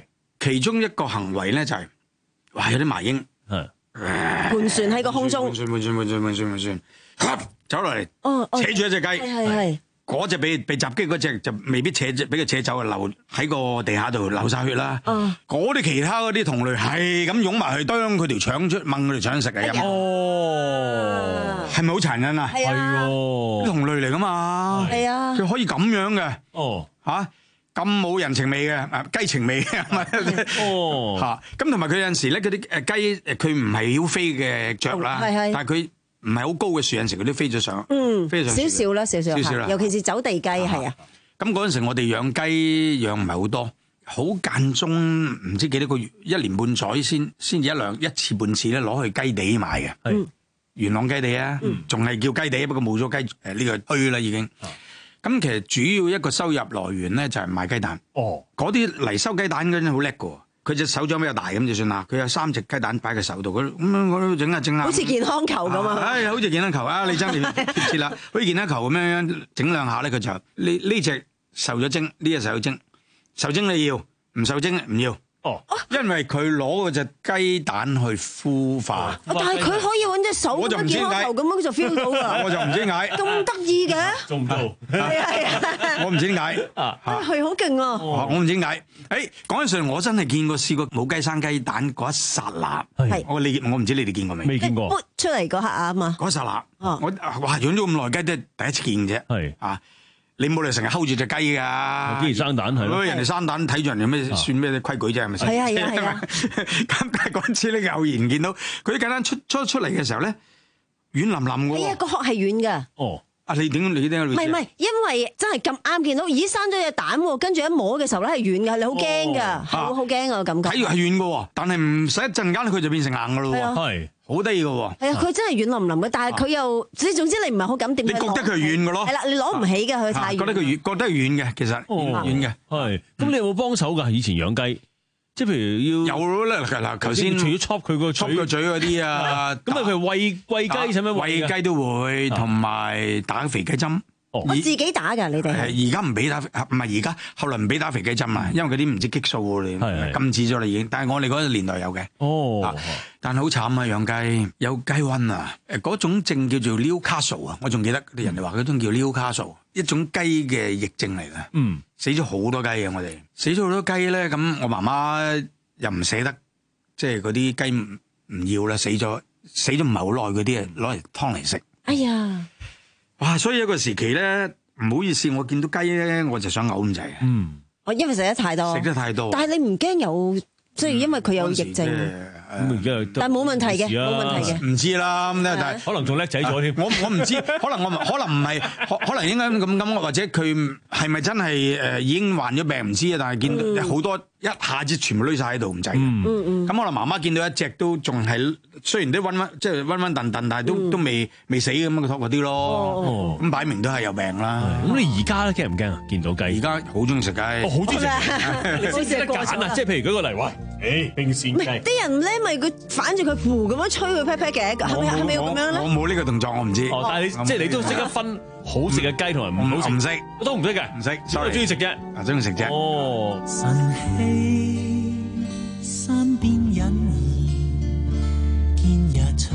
其中一個行為咧就係，哇有啲麻鷹， 盤旋喺個空中， 盤旋盤旋盤旋盤旋盤旋，走落嚟， 哦， 扯住一隻雞， 係係係。 嗰隻俾被襲擊嗰隻就未必扯俾佢扯走啊，流喺個地下度流晒血啦。嗰啲其他嗰啲同類係咁湧埋去，當佢條腸出掹佢條腸食啊！哦，係咪好殘忍啊？ 係啊， 啲同類嚟噶嘛？ 係啊， 佢可以咁樣嘅。 哦， 嚇咁冇人情味嘅，雞情味嘅。哦，嚇咁同埋佢有陣時咧，嗰啲誒雞誒佢唔係曉飛嘅雀啦，但係佢。唔係好高嘅樹，有陣時佢都飛咗上， 嗯， 飛上少少啦，少少， 少少啦， 尤其是走地雞係啊。 咁嗰陣時我哋養雞養唔係好多，好間中唔知幾多個月，一年半載先先至一兩一次半次咧攞去雞地買嘅， 係元朗雞地啊，仲係叫雞地，不過冇咗雞誒呢個區啦已經。咁其實主要一個收入來源咧就係賣雞蛋。哦，嗰啲嚟收雞蛋嗰啲好叻㗎。佢隻手掌比較大咁就算啦，佢有三隻雞蛋擺喺手度，咁樣我都整下整下， 好似健康球咁啊！ 唉，好似健康球啊！你真係貼切啦，好似健康球咁樣整兩下咧，佢就呢呢隻受咗精，呢隻受咗精，受精你要，唔受精唔要。哦，因為佢攞嗰隻雞蛋去孵化， 但係佢可以揾隻手咁樣健康球咁樣就 feel 到㗎。 我就唔知點解咁得意嘅， 做唔到。 係啊係啊， 我唔知點解啊， 係好勁啊！ 我唔知點解。誒講起上嚟，我真係見過試過冇雞生雞蛋嗰一剎那，係我你我唔知你哋見過未？ 未見過。 撥出嚟嗰刻啊嘛， 嗰一剎那，我哇養咗咁耐雞都係第一次見啫。係啊。你冇理由成日睺住隻雞㗎， 幾時生蛋係咯？ 人哋生蛋睇住人有咩算咩規矩啫？係咪先？ 係啊係啊係啊！ 咁但係嗰次咧偶然見到佢啲雞蛋出出出嚟嘅時候咧，軟腍腍嘅喎。 係啊，個殼係軟㗎。哦， 啊你點你點解？ 唔係唔係，因為真係咁啱見到，咦生咗隻蛋喎，跟住一摸嘅時候咧係軟㗎，你好驚㗎，好好驚啊感覺。 睇住係軟嘅喎，但係唔使一陣間佢就變成硬㗎咯喎。係。好得意嘅喎， 係啊！佢真係軟腍腍嘅，但係佢又即總之你唔係好敢掂。 你覺得佢係軟嘅咯？ 係啦，你攞唔起嘅佢太軟。 覺得佢軟，覺得係軟嘅，其實軟嘅。係。 咁你有冇幫手㗎？以前養雞，即係譬如要有啦嗱，頭先除咗 chop 佢個 chop 個嘴嗰啲啊， 咁啊譬如餵餵雞使唔使餵？ 餵雞都會，同埋打肥雞針。 我自己打㗎，你哋係而家唔俾打，唔係而家後來唔俾打肥雞針啊，因為嗰啲唔知激素你禁止咗啦已經。但係我哋嗰個年代有嘅。哦，但係好慘啊，養雞有雞瘟啊！誒嗰種症叫做 Newcastle 啊，我仲記得啲人哋話嗰種叫 Newcastle，一種雞嘅疫症嚟嘅。嗯，死咗好多雞嘅我哋，死咗好多雞咧，咁我媽媽又唔捨得，即係嗰啲雞唔唔要啦，死咗死咗唔係好耐嗰啲啊，攞嚟劏嚟食。 哎呀！ 哇！所以一個時期咧，唔好意思，我見到雞咧，我就想嘔咁滯。嗯， 我因為食得太多， 食得太多。 但係你唔驚有，即係因為佢有疫症。 咁而家但係冇問題嘅，冇問題嘅。 唔知啦，咁咧，但係可能仲叻仔咗添。 我我唔知，可能我可能唔係，可能應該咁咁，或者佢係咪真係誒已經患咗病唔知啊？但係見到好多一下子全部攏晒喺度咁滯。嗯嗯。咁可能媽媽見到一隻都仲係，雖然都暈暈，即係暈暈頓頓，但係都都未未死咁樣嗰啲咯。咁擺明都係有病啦。 咁你而家咧驚唔驚啊？見到雞？ 而家好中意食雞。 我好中意食雞。你識得揀啊？即係譬如舉個例，喂，誒冰鮮雞。 啲人咧咪佢反住佢扶咁樣吹佢 pat pat 嘅，係咪係咪要咁樣咧？ 我冇呢個動作，我唔知。 哦，但係你即係你都識得分好食嘅雞同埋唔好食。 唔識， 都唔識嘅， 唔識。 所以中意食啫， 啊，中意食啫。 哦。 晨曦山邊隱兒，見日出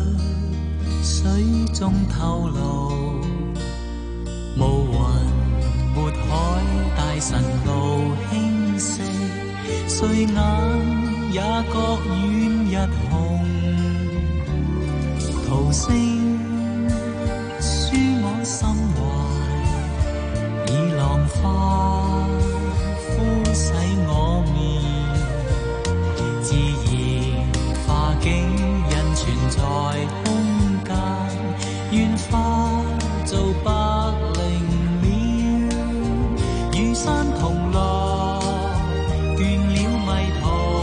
水中透露，無雲沒海，大神路輕息，睡眼。也覺遠日紅，濤聲書我心懷，以浪花敷洗我面，自然化境印存在空間，願化做百靈鳥，與山同樂，倦了迷途。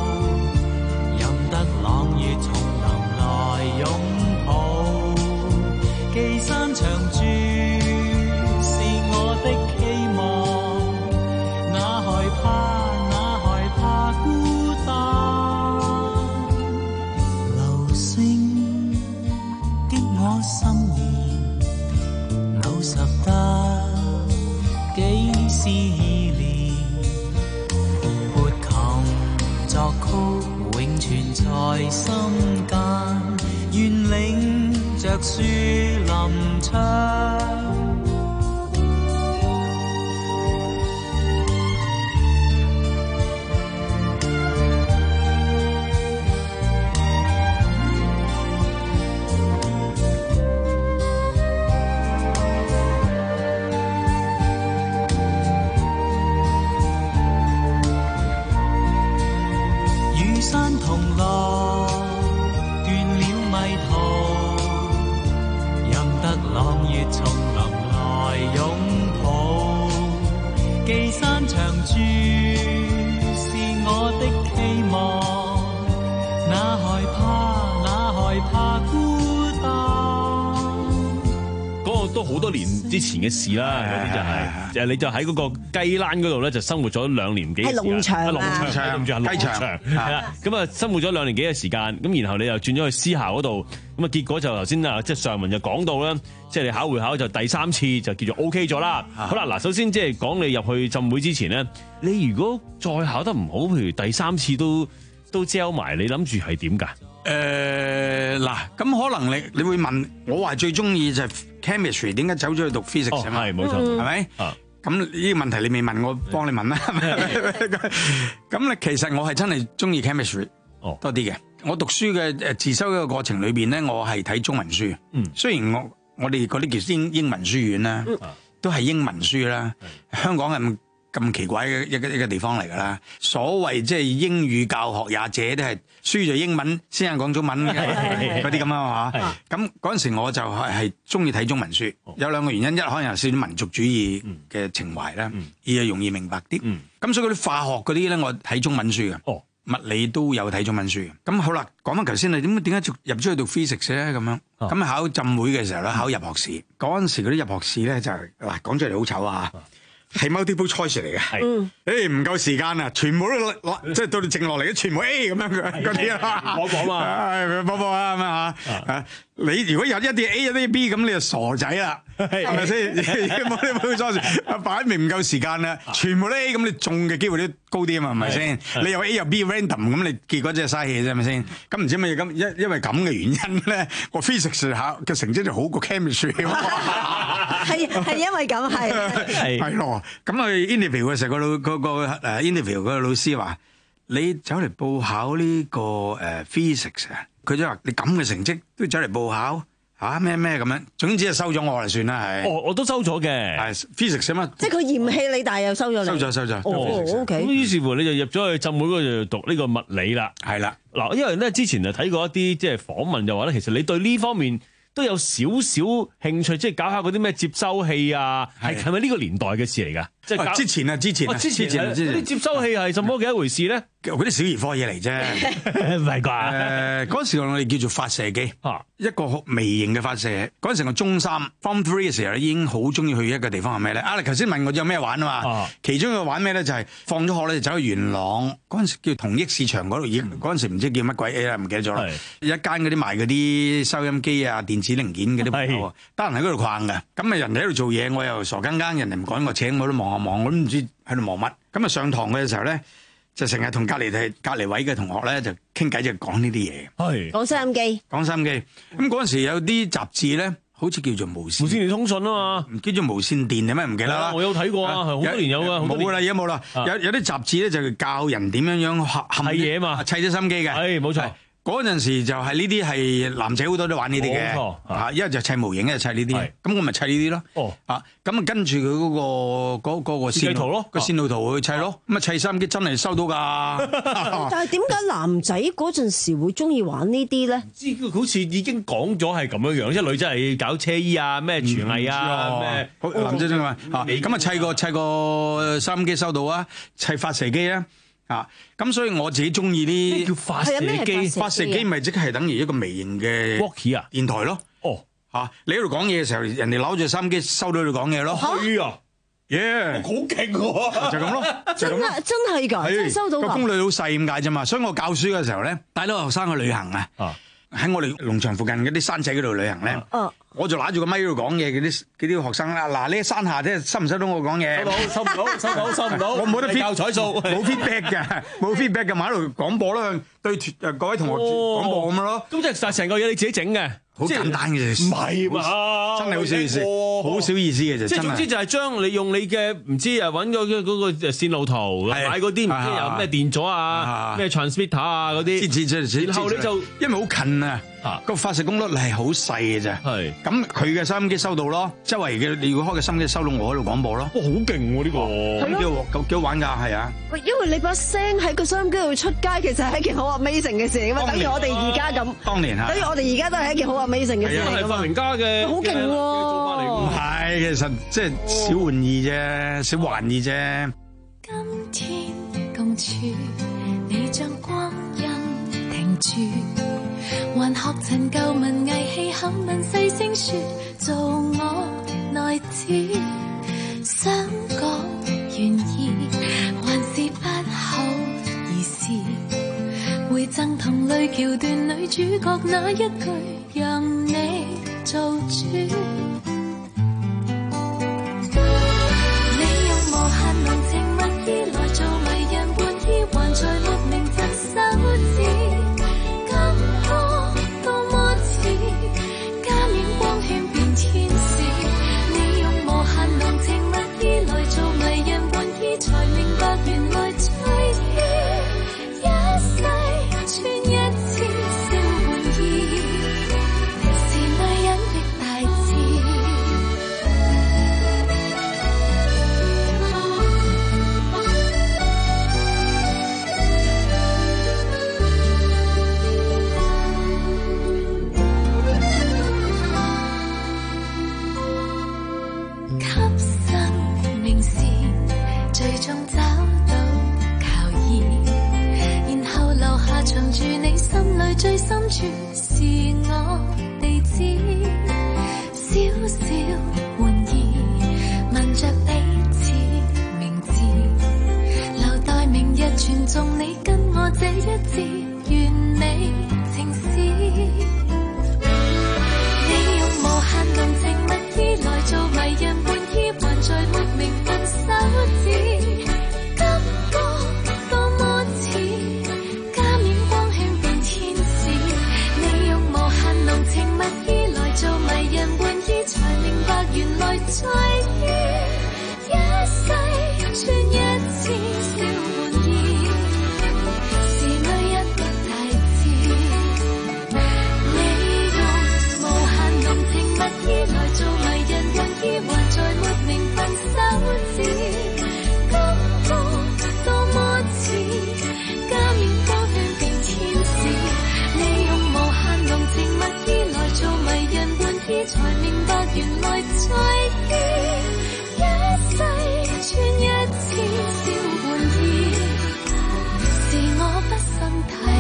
寄山長駐是我的期望，哪害怕哪害怕孤單，流星擊我心弦，老實得幾思念，撥琴存在心間，願領着樹林唱。山同樂斷了迷途，任得朗月叢林來擁抱。寄山長駐是我的期望，哪害怕哪害怕孤單。 嗰個都好多年之前嘅事啦，嗰啲就係，就係你就喺嗰個雞欄嗰度咧，就生活咗兩年幾嘅時間。 係農場啊， 農場，對唔住，雞場係啦。咁啊，生活咗兩年幾嘅時間，咁然後你又轉咗去私校嗰度，咁啊結果就頭先啊，即係上文就講到啦，即係你考會考就第三次就叫做 O K 咗啦。好啦，嗱，首先即係講你入去浸會之前咧，你如果再考得唔好，譬如第三次都都焦埋，你諗住係點㗎？ 誒嗱，咁可能你你會問我話最中意就係 chemistry， 點解走咗去讀 physics 啊？ 係冇錯， 係咪？咁呢個問題你未問我，幫你問啦。咁咧其實我係真係中意 chemistry 多啲嘅。我讀書嘅誒自修嘅過程裏邊咧，我係睇中文書。嗯，雖然我我哋嗰啲叫英英文書院啦，都係英文書啦。香港係咁奇怪嘅一個一個地方嚟㗎啦，所謂即係英語教學也者都係書就英文先係講中文嗰啲咁啊嘛。咁嗰陣時我就係係中意睇中文書，有兩個原因，一可能有少少民族主義嘅情懷啦，二係容易明白啲。咁所以嗰啲化學嗰啲咧，我睇中文書嘅，物理都有睇中文書嘅。咁好啦，講翻頭先你點解點解入咗去讀 physics 咧？咁樣咁考浸會嘅時候咧，考入學試嗰陣時嗰啲入學試咧就係嗱講出嚟好醜啊！係 multiple choice 嚟嘅，係，誒唔夠時間啊，全部都落，即係到你剩落嚟，全部 A 咁樣嘅嗰啲啊， 我講嘛， 係波波啊咁啊嚇，你如果有一啲 A 一啲 B 咁，你就傻仔啦，係咪先？冇啲冇錯，擺明唔夠時間啦，全部都 A 咁，你中嘅機會都高啲啊嘛，係咪先？你有 A 有 B random 咁，你結果真係嘥氣啫，係咪先？咁唔知乜嘢咁，因因為咁嘅原因咧，我 physics 考嘅成績就好過 chemistry。 係係因為咁係係係咯，咁去 interview 嘅時候，個老嗰個誒 interview 嗰個老師話：你走嚟報考呢個誒 physics 啊？佢就話：你咁嘅成績都走嚟報考嚇咩咩咁樣？總之係收咗我嚟算啦，係。 哦，我都收咗嘅， 係 physics 啊嘛。 即係佢嫌棄你，但係又收咗你。 收咗收咗。 哦 OK。 咁於是乎你就入咗去浸會嗰度讀呢個物理啦。係啦。嗱，因為咧之前就睇過一啲即係訪問，就話咧其實你對呢方面都有少少興趣，即係搞下嗰啲咩接收器啊，係係咪呢個年代嘅事嚟㗎？即係之前啊，之前啊，之前啊，嗰啲接收器係什麼嘅一回事咧？ 嗰啲小兒科嘢嚟啫， 唔係啩？ 誒嗰陣時我哋叫做發射機，一個微型嘅發射。嗰陣時我中三 Form Three 嘅時候已經好中意去一個地方係咩咧？啊，你頭先問我有咩玩啊嘛？其中一個玩咩咧？就係放咗學咧就走去元朗，嗰陣時叫同益市場嗰度，已嗰陣時唔知叫乜鬼 A 啦，唔記得咗啦。一間嗰啲賣嗰啲收音機啊、電子零件嗰啲鋪頭，得閒喺嗰度逛嘅。咁啊，人哋喺度做嘢，我又傻更更，人哋唔趕我請我都望下望，我都唔知喺度望乜。咁啊，上堂嘅時候咧，就成日同隔離係隔離位嘅同學咧，就傾偈就講呢啲嘢。 係講收音機， 講收音機。咁嗰陣時有啲雜誌咧，好似叫做無線無線電通訊啊嘛， 叫做無線電，有咩唔記得啦？ 我有睇過啊，好多年有啊， 冇啦，而家冇啦。有有啲雜誌咧就教人點樣樣砌嘢嘛， 砌啲收音機嘅。 係冇錯。嗰陣時就係呢啲係男仔好多都玩呢啲嘅，嚇，一係就砌模型，一係砌呢啲，咁我咪砌呢啲咯。哦，啊，咁啊跟住佢嗰個嗰嗰個線圖咯， 個線路圖去砌咯，咁啊砌收音機真係收到㗎。 但係點解男仔嗰陣時會中意玩呢啲咧？ 知好似已經講咗係咁樣樣，即係女仔係搞車衣啊、咩廚藝啊、咩男仔中意玩嚇，咁啊砌個砌個收音機收到啊，砌發射機啊。啊，咁所以我自己中意啲叫發射機， 發射機咪即係等於一個微型嘅 walkie 啊電台咯。 哦， 嚇你喺度講嘢嘅時候，人哋攞住收音機收到你講嘢咯。 係啊， 耶， 好勁喎！ 就咁咯，就咁咯， 真係㗎，真係收到㗎。 個功率好細咁解啫嘛，所以我教書嘅時候咧，帶到學生去旅行啊，喺我哋農場附近嗰啲山仔嗰度旅行咧， 我就揦住個咪喺度講嘢，嗰啲嗰啲學生啦，嗱，你喺山下啫，收唔收到我講嘢？ 收唔到，收唔到，收唔到，收唔到。 我冇得教彩數， 冇 feedback 嘅，冇 feedback 嘅，咪喺度廣播啦，對誒各位同學廣播咁樣咯。 咁即係實成個嘢你自己整嘅， 好簡單嘅啫。 唔係嘛？ 真係好少意思，好少意思嘅啫。 即係總之就係將你用你嘅唔知啊揾嗰嗰嗰個線路圖，買嗰啲唔知有咩電阻啊、咩 transmitter 啊嗰啲，然後你就因為好近啊。個發射功率係好細嘅啫，係咁佢嘅收音機收到咯，周圍嘅你如果開嘅收音機收到我喺度廣播咯， 哇好勁喎呢個， 咁幾好幾好玩㗎，係啊！ 喂，因為你把聲喺個收音機度出街，其實係一件好 amazing 嘅事嚟㗎嘛，等於我哋而家咁， 當年嚇， 等於我哋而家都係一件好 amazing 嘅事嚟㗎嘛， 係發明家嘅， 好勁喎！ 唔係，其實即係小玩意啫，小玩意啫。 今天共處，你將光陰停住。還學陳舊文藝氣口吻細聲說，做我內子，想講願意，還是不好意思。回贈同類橋段女主角那一句，讓你做主。你用無限濃情蜜意來做迷人玩意，還在沒名震手指。才明白原來最於一世穿一次小玩意，是女人的大志。給生命是最終找到靠依，然後留下藏住你心裏最深處是我地址，小小玩意問着彼此名字，留待明日傳頌你跟我這一字完美情詩。你用無限濃情蜜意來做迷人玩意，還在沒名分手指。原來在於一世穿一次小玩意，是女人的大志。你用無限濃情蜜意來做迷人玩意，還在沒名分手指。感覺多麼似加冕光圈變天使。你用無限濃情蜜意來做迷人玩意，才明白原來在於一世穿一次小玩意，是我不生太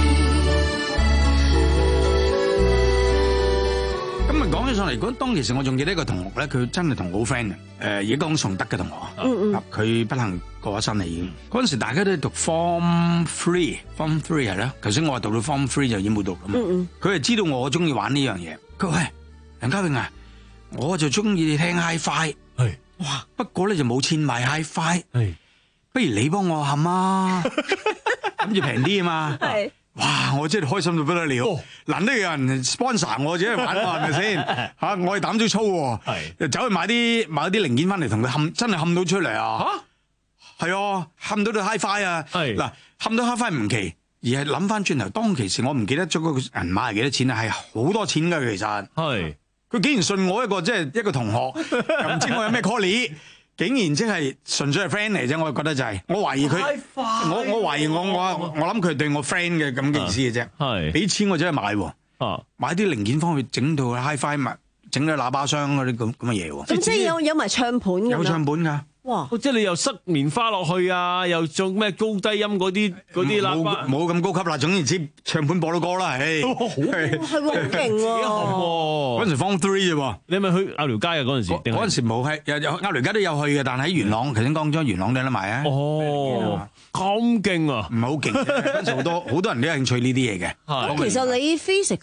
遲。咁啊講起上嚟，嗰當其時我仲記得一個同學咧，佢真係同我好 friend 嘅，誒而家講崇德嘅同學，嗯嗯，佢不幸過咗身啦已經。嗰陣時大家都讀 Form Three，Form Three 係啦，頭先我話讀到 Form Three 就已經冇讀咁，嗯嗯，佢係知道我中意玩呢樣嘢，佢話喂梁家榮啊。我就中意聽 Hi-Fi， 係哇，不過咧就冇錢買 Hi-Fi， 係，不如你幫我冚啊，諗住平啲啊嘛，係，哇，我真係開心到不得了，難得有人 sponsor 我自己玩喎，係咪先？嚇，我係膽都粗喎，係，走去買啲買啲零件翻嚟同佢冚，真係冚到出嚟啊！嚇，係啊，冚到對 Hi-Fi 啊，係，嗱，冚到 Hi-Fi 唔奇，而係諗翻轉頭，當其時我唔記得咗嗰個銀碼係幾多錢啊，係好多錢㗎其實，係。佢竟然信我一個即係一個同學，又唔知我有咩 call， 竟然即係純粹係 friend 嚟啫。我覺得就係、是，我懷疑佢，我我懷疑我我我諗佢係對我 friend 嘅咁嘅意思嘅啫。係俾錢我真係買喎，啊、買啲零件方去整到 Hi-Fi 咪整到喇叭箱嗰啲咁咁嘅嘢喎。咁即係有有埋唱盤㗎？有唱盤㗎。 哇！ 即係你又塞棉花落去啊，又做咩高低音嗰啲嗰啲喇叭， 冇咁高級啦。總言之，唱盤播到歌啦，唉，好係喎，好勁喎！ 嗰陣時 Form Three 啫喎， 你係咪去鴨寮街啊？嗰陣時， 嗰陣時冇係，有有鴨寮街都有去嘅，但係喺元朗，頭先講咗元朗有得賣啊。 哦，咁勁啊！ 唔係好勁，嗰陣時好多好多人都有興趣呢啲嘢嘅。 其實你 physics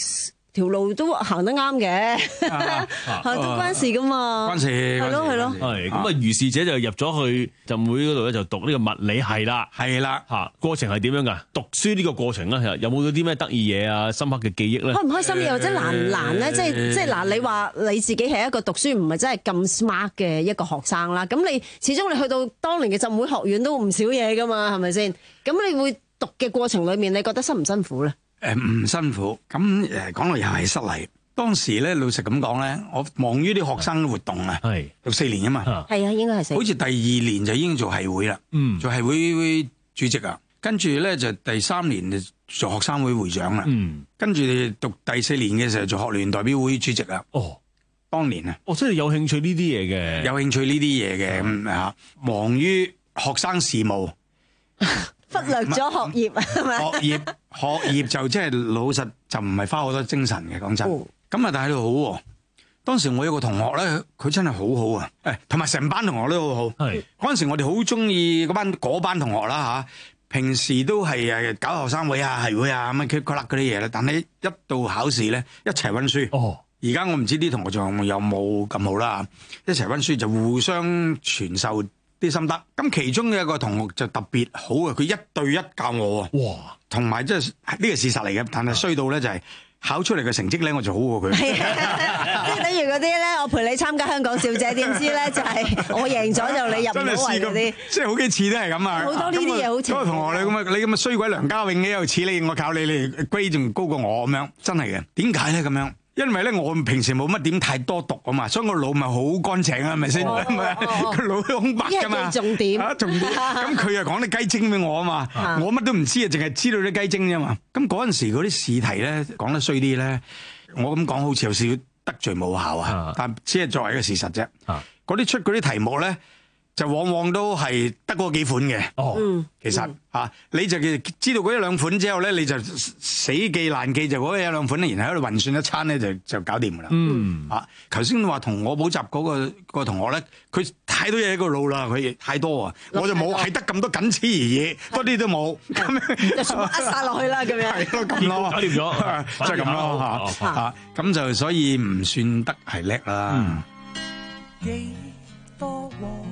條路都行得啱嘅，行都關事噶嘛。 關事係咯係咯。 係咁啊！如是者就入咗去浸會嗰度咧，就讀呢個物理系啦。 係啦嚇，過程係點樣㗎？讀書呢個過程咧，有冇啲咩得意嘢啊、深刻嘅記憶咧？ 開唔開心又或者難唔難咧？即係即係嗱，你話你自己係一個讀書唔係真係咁 smart 嘅一個學生啦。咁你始終你去到當年嘅浸會學院都唔少嘢㗎嘛，係咪先？咁你會讀嘅過程裡面，你覺得辛唔辛苦咧？ 誒唔辛苦，咁誒講到又係失禮。當時咧，老實咁講咧，我忙於啲學生活動啊，係讀四年啊嘛， 係啊，應該係四年。 好似第二年就已經做系會啦，嗯，做系會主席啊，跟住咧就第三年就做學生會會長啦，嗯，跟住讀第四年嘅時候做學聯代表會主席啦，哦，當年啊， 哦，真係有興趣呢啲嘢嘅， 有興趣呢啲嘢嘅咁啊，忙於學生事務。 忽略咗學業係咪？ 學業學業就即係老實就唔係花好多精神嘅，講真。咁啊，但係都好喎。當時我有個同學咧，佢真係好好啊！誒，同埋成班同學都好好。係嗰陣時，我哋好中意嗰班嗰班同學啦嚇。平時都係誒搞學生會啊、係會啊咁啊，佢佢甩嗰啲嘢咧。但係一到考試咧，一齊溫書。哦。而家我唔知啲同學仲有冇咁好啦。一齊溫書就互相傳授啲心得，咁其中有一個同學就特別好啊！佢一對一教我喎，哇！同埋即係呢個事實嚟嘅，但係衰到咧就係考出嚟嘅成績咧，我就好過佢。即係等於嗰啲咧，我陪你參加香港小姐，點知咧就係我贏咗就你入唔到圍嗰啲， 即係好幾次都係咁啊！ 好多呢啲嘢好似。嗰個同學你咁啊，你咁啊衰鬼梁家永嘅又似你，我靠你，你 grade 仲高過我咁樣，真係嘅。點解咧咁樣？因為咧，我平時冇乜點太多讀啊嘛，所以我腦咪好乾淨啊，係咪先？個腦都空白噶嘛。 重點啊，重點。咁佢又講啲雞精俾我啊嘛，我乜都唔知啊，淨係知道啲雞精啫嘛。咁嗰陣時嗰啲試題咧，講得衰啲咧，我咁講好似有少少得罪母校啊，但只係作為一個事實啫。嗰啲出嗰啲題目咧，就往往都係得嗰幾款嘅。哦，其實嚇你就知道嗰一兩款之後咧，你就死記爛記就嗰一兩款咧，然後喺度運算一餐咧，就就搞掂噶啦。嗯，嚇頭先話同我補習嗰個個同學咧，佢太多嘢喺個腦啦，佢太多啊，我就冇係得咁多僅此而已，多啲都冇。咁樣就噏曬落去啦，咁樣。 係咯，咁咯， 搞掂咗， 即係咁咯嚇嚇。咁就所以唔算得係叻啦。幾多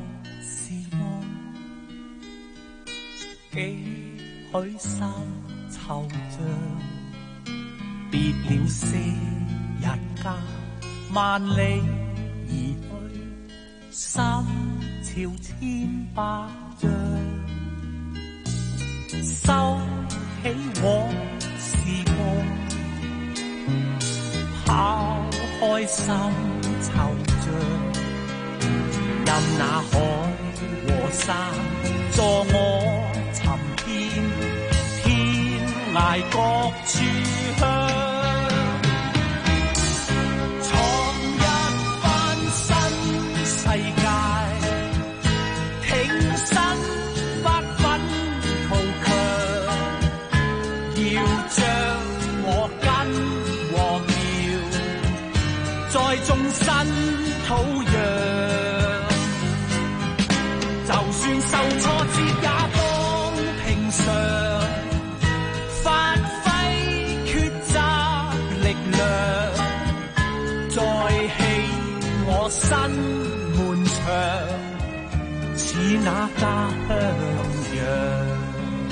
幾許生惆悵，別了昔日家，萬里而去，心潮千百丈。收起往事夢，拋開心惆悵，任那海和山助我尋遍天涯各處鄉，創一番新世界，挺身發奮圖強，要將我根和苗栽種新土壤。就算受挫折也當平常，發揮抉擇力量，再起我新門牆，似那家鄉樣。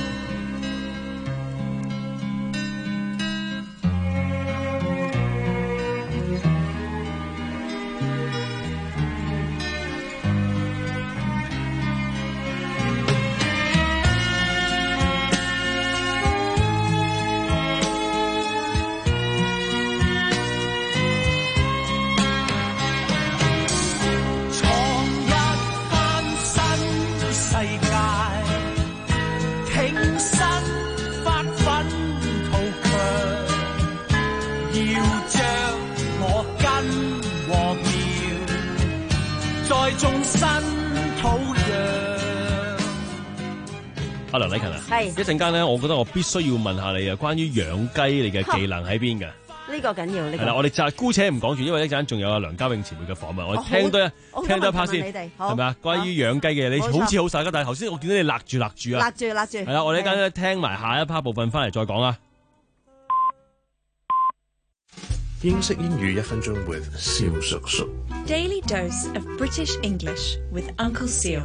阿梁禮勤啊， 係一陣間咧，我覺得我必須要問下你啊，關於養雞你嘅技能喺邊㗎？ 呢個緊要，呢個係啦，我哋就姑且唔講住，因為一陣間仲有阿梁家永前輩嘅訪問，我聽多一聽多一 part 先，係咪啊？關於養雞嘅，你好似好晒㗎，但係頭先我見到你勒住勒住啊， 勒住勒住， 係啦，我哋一陣間咧聽埋下一 part 部分翻嚟再講啊。 英式英語一分鐘 with 蕭叔叔。 Daily dose of British English with Uncle Seal。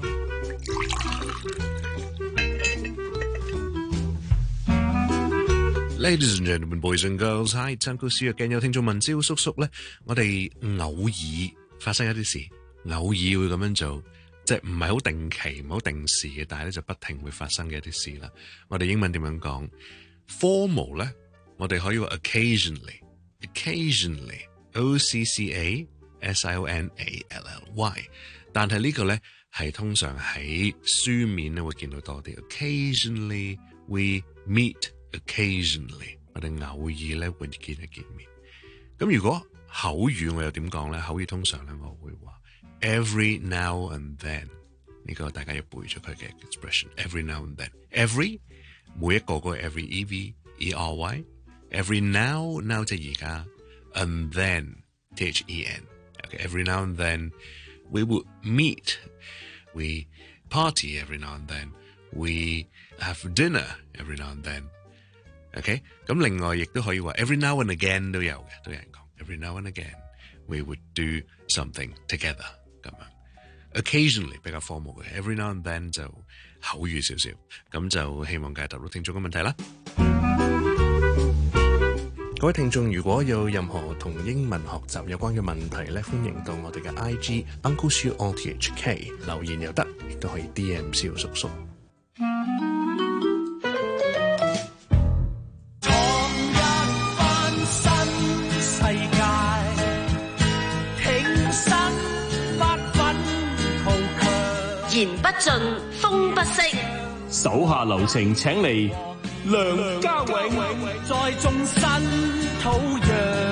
Ladies and gentlemen, boys and girls, hi, it's Uncle Seal again。有聽眾問蕭叔叔咧，我哋偶爾發生一啲事，偶爾會咁樣做，即係唔係好定期、唔好定時嘅，但係咧就不停會發生嘅一啲事啦。我哋英文點樣講 ？Formal 咧，我哋可以話 occasionally。Occasionally, O C C A S I O N A L L Y， 但係呢個咧係通常喺書面咧會見到多啲。Occasionally we meet, occasionally 我哋偶爾咧會見一見面。咁如果口語我又點講咧？口語通常咧我會話 every now and then， 呢個大家要背咗佢嘅 expression。Every now and then，every 每一個個 every E V E R Y。Every now now 即係而家 ，and then T H E N。Okay, every now and then we would meet, we party every now and then, we have dinner every now and then。OK， 咁另外亦都可以話 every now and again 都有嘅，都有人講 every now and again we would do something together 咁樣。Occasionally 比較 formal 嘅 ，every now and then 就口語少少，咁就希望解答到聽眾嘅問題啦。各位聽眾，如果有任何同英文學習有關嘅問題咧，歡迎到我哋嘅 I G Uncle Siu O T H K 留言又得，亦都可以 D M 蕭叔叔。 創一番新世界，挺身發奮圖強， 言不盡，風不息。 手下留情，請嚟梁家永， 在眾生土壤，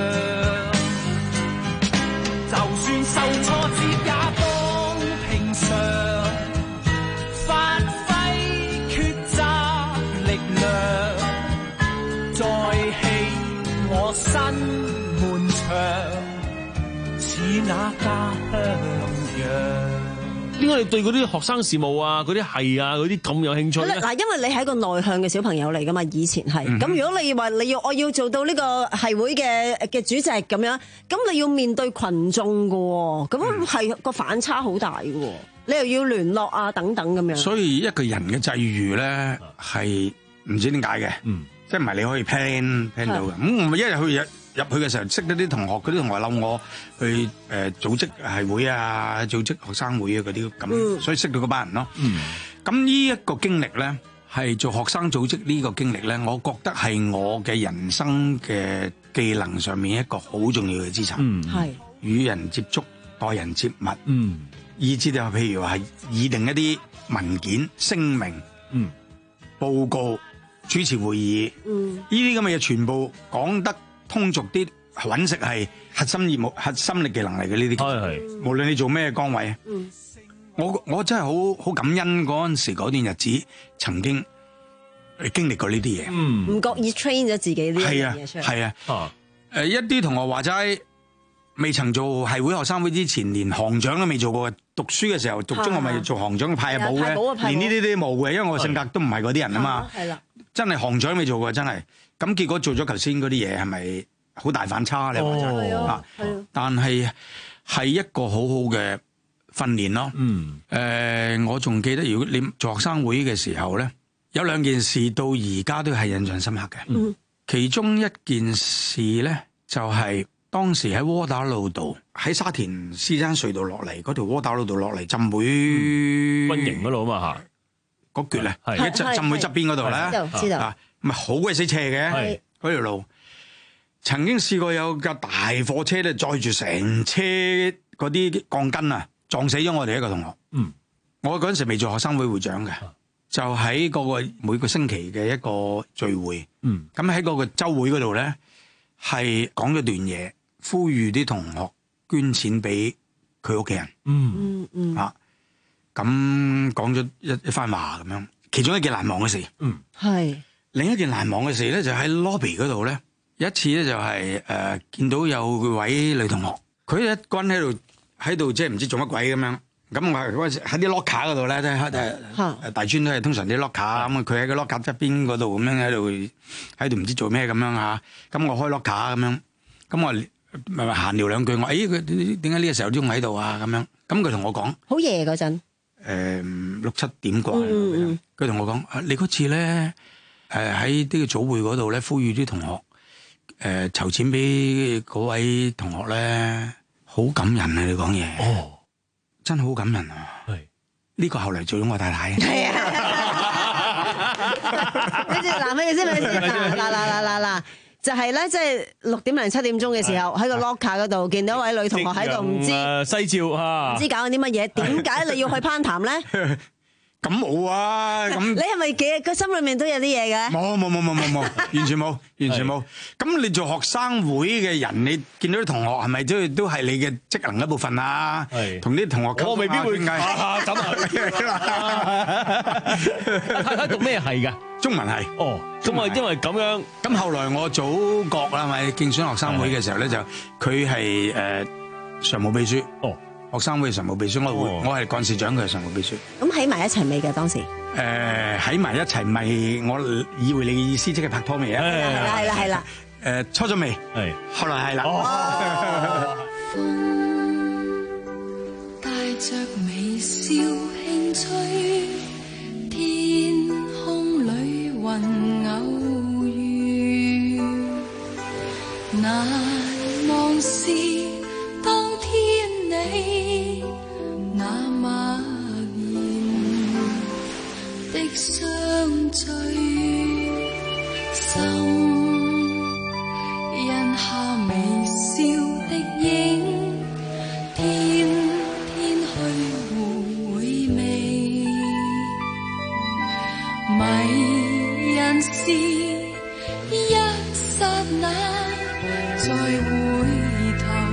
就算受挫折也當平常，發揮抉擇力量，再起我心門牆，似那家鄉樣。 點解你對嗰啲學生事務啊、嗰啲係啊、嗰啲咁有興趣咧？ 嗱，因為你係一個內向嘅小朋友嚟噶嘛，以前係。咁、嗯、如果你話你要我要做到呢個係會嘅嘅主席咁樣，咁你要面對群眾噶喎，咁係個反差好大噶喎，你又要聯絡啊等等咁樣。 所以一個人嘅際遇咧係唔知點解嘅，嗯，即係唔係你可以 plan plan 到嘅。咁唔係一日去日。入去嘅時候識得啲同學，嗰啲同學諗我去誒、呃、組織係會啊，組織學生會啊嗰啲咁，嗯、所以識到嗰班人咯。咁呢一個經歷咧，係做學生組織呢個經歷咧，我覺得係我嘅人生嘅技能上面一個好重要嘅資產。係、嗯、與人接觸、待人接物，嗯，以至到譬如話係擬定一啲文件、聲明、嗯、報告、主持會議，嗯，呢啲咁嘅嘢全部講得通俗啲，揾食係核心業務、核心力技能嚟嘅呢啲。係係，無論你做咩崗位，嗯，我我真係好好感恩嗰陣時嗰段日子，曾經經歷過呢啲嘢。嗯， 唔覺意 train 咗自己呢樣嘢出嚟。係啊，係啊。誒，一啲同學話齋，未曾做係會學生會之前，連行長都未做過。讀書嘅時候，讀中學咪做行長派補嘅，連呢啲都冇嘅，因為我性格都唔係嗰啲人啊嘛。係啦，真係行長未做過，真係。咁結果做咗頭先嗰啲嘢，係咪好大反差？你話齋啊？但係係一個好好嘅訓練咯。嗯。誒、呃，我仲記得，如果你做學生會嘅時候咧，有兩件事到而家都係印象深刻嘅。嗯。其中一件事咧，就係、是、當時喺窩打老道，喺沙田獅山隧道落嚟嗰條窩打老道落嚟浸會軍營嗰度啊嘛嚇，嗰橛咧，喺浸浸會側邊嗰度咧，知道啊。咪好鬼死斜嘅嗰條路，曾經試過有架大貨車咧載住成車嗰啲鋼筋啊，撞死咗我哋一個同學。嗯，我嗰陣時未做學生會會長嘅，就喺嗰個每個星期嘅一個聚會。嗯，咁喺嗰個週會嗰度咧，係講咗段嘢，呼籲啲同學捐錢俾佢屋企人。嗯嗯嗯，啊，咁講咗一一番話咁樣，其中一件難忘嘅事。嗯，係。另一件難忘嘅事咧，就喺 lobby 嗰度咧，有一次咧就係、是、誒、呃、見到有位女同學，佢一個人喺度喺度即係唔知做乜鬼咁樣，咁我喺啲 locker 嗰度咧，即係誒大專都係通常啲 locker 咁，佢喺個 locker 側邊嗰度咁樣喺度喺度唔知做咩咁樣嚇，咁我開 locker 咁樣，咁我咪咪閒聊兩句，我誒佢點解呢個時候都仲喺度啊？咁樣，咁佢同我講， 好夜嗰陣， 誒六七點啩， 嗯佢同我講，你嗰次咧誒喺呢個早會嗰度咧，呼籲啲同學誒籌錢俾嗰位同學咧，好感人啊！你講嘢，哦，真係好感人啊！係呢個後嚟做咗我太太。係啊， 你知嗱咩先？咪先嗱嗱嗱嗱嗱。就係咧，即係六點零七點鐘嘅時候，喺個 locker 嗰度見到一位女同學喺度，唔知西照嚇， 唔知搞緊啲乜嘢？點解你要去攀談咧？ 咁冇啊！咁你係咪嘅個心裏面都有啲嘢嘅？ 冇冇冇冇冇冇，完全冇，完全冇。咁你做學生會嘅人，你見到啲同學係咪都都係你嘅職能一部分啊？係同啲同學溝通下， 我未必會啊，咁啊！太太讀咩系㗎？ 中文系。哦， 咁啊，因為咁樣， 咁後來我組閣啦，咪競選學生會嘅時候咧，就佢係誒常務秘書。哦。學生會常務秘書，我會我係幹事長，佢係常務秘書。 咁喺埋一齊未嘅當時？ 誒喺埋一齊咪，我以為你嘅意思即係拍拖未啊？ 係啦係啦係啦。 誒初咗未？係。後來係啦。 風帶着微笑輕吹，天空裏雲偶遇，難忘是當天你那默然的相聚，心印下微笑的影，天天去回味，迷人是一剎那再回頭，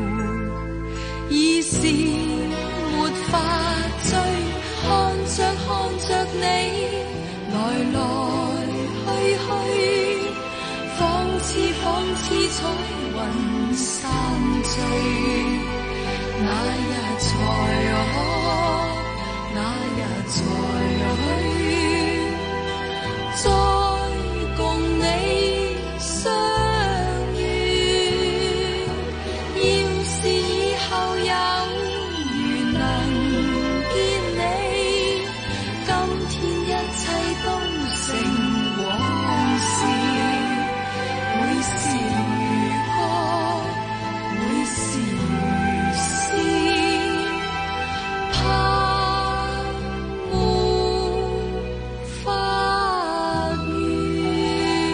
已是沒法追，看着看着你來來去去，仿似仿似彩雲散聚，那日才可，那日才去，再共你相遇。要是以後有緣能見你，今天一切都成往事，會是如歌，會是如詩，盼沒法遇。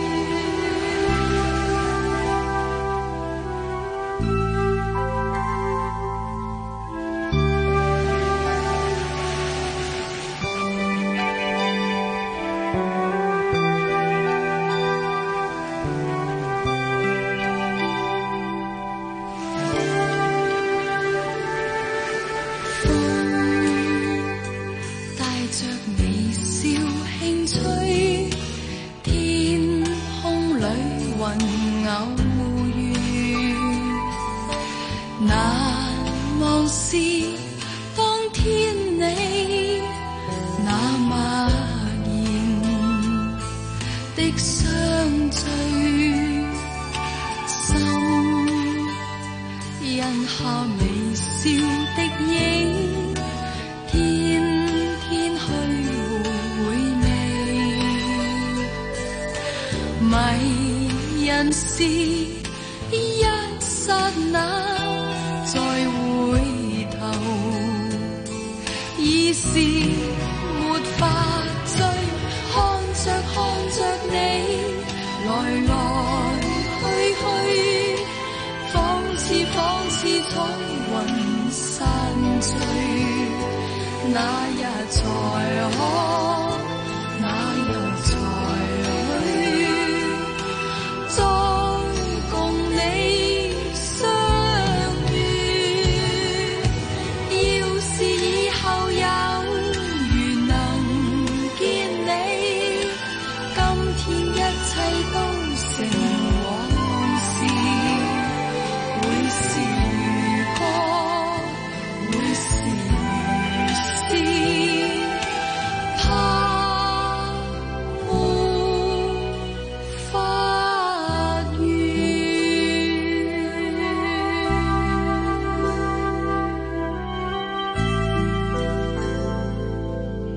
帶着微笑輕吹，天空裏雲偶遇，難忘是當天你那默然的相聚，心印下微笑的影，天天去回味，迷人是一剎那再回頭，已是沒法追，看着看着你來來去去，仿似仿似彩雲散聚，那日才可，那日才去，再共你相遇。要是以後有緣能見你，今天一切都成往事，會是如歌，會是如詩，盼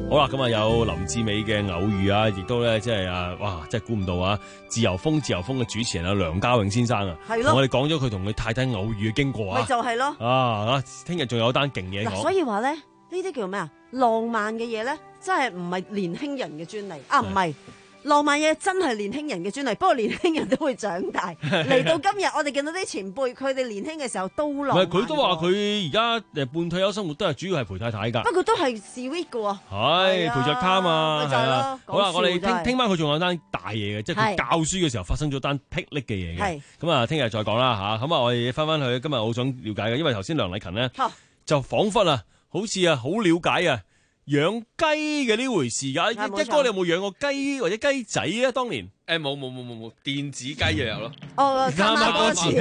好啦，咁啊有林志美嘅偶遇啊，亦都咧即係啊，哇，真係估唔到啊！自由風自由風嘅主持人啊，梁家永先生啊， 係咯， 我哋講咗佢同佢太太偶遇嘅經過啊， 咪就係咯， 啊，聽日仲有單勁嘢講。 所以話咧，呢啲叫咩啊？浪漫嘅嘢咧，真係唔係年輕人嘅專利啊，唔係。浪漫嘢真係年輕人嘅專利，不過年輕人都會長大。嚟到今日，我哋見到啲前輩，佢哋年輕嘅時候都浪漫。 唔係，佢都話佢而家誒半退休生活都係主要係陪太太㗎。 不過都係 sweet 㗎喎。 係陪着卡嘛，係啦。好啦，我哋聽聽晚佢仲有單大嘢嘅，即係佢教書嘅時候發生咗單霹靂嘅嘢嘅。咁啊，聽日再講啦嚇。咁啊，我哋翻翻去今日好想了解嘅，因為頭先梁禮勤咧就彷彿啊，好似啊好了解啊。養雞嘅呢回事㗎，一哥你有冇養過雞或者雞仔啊？當年誒冇冇冇冇冇電子雞就有咯。 哦， 啱啱嗰次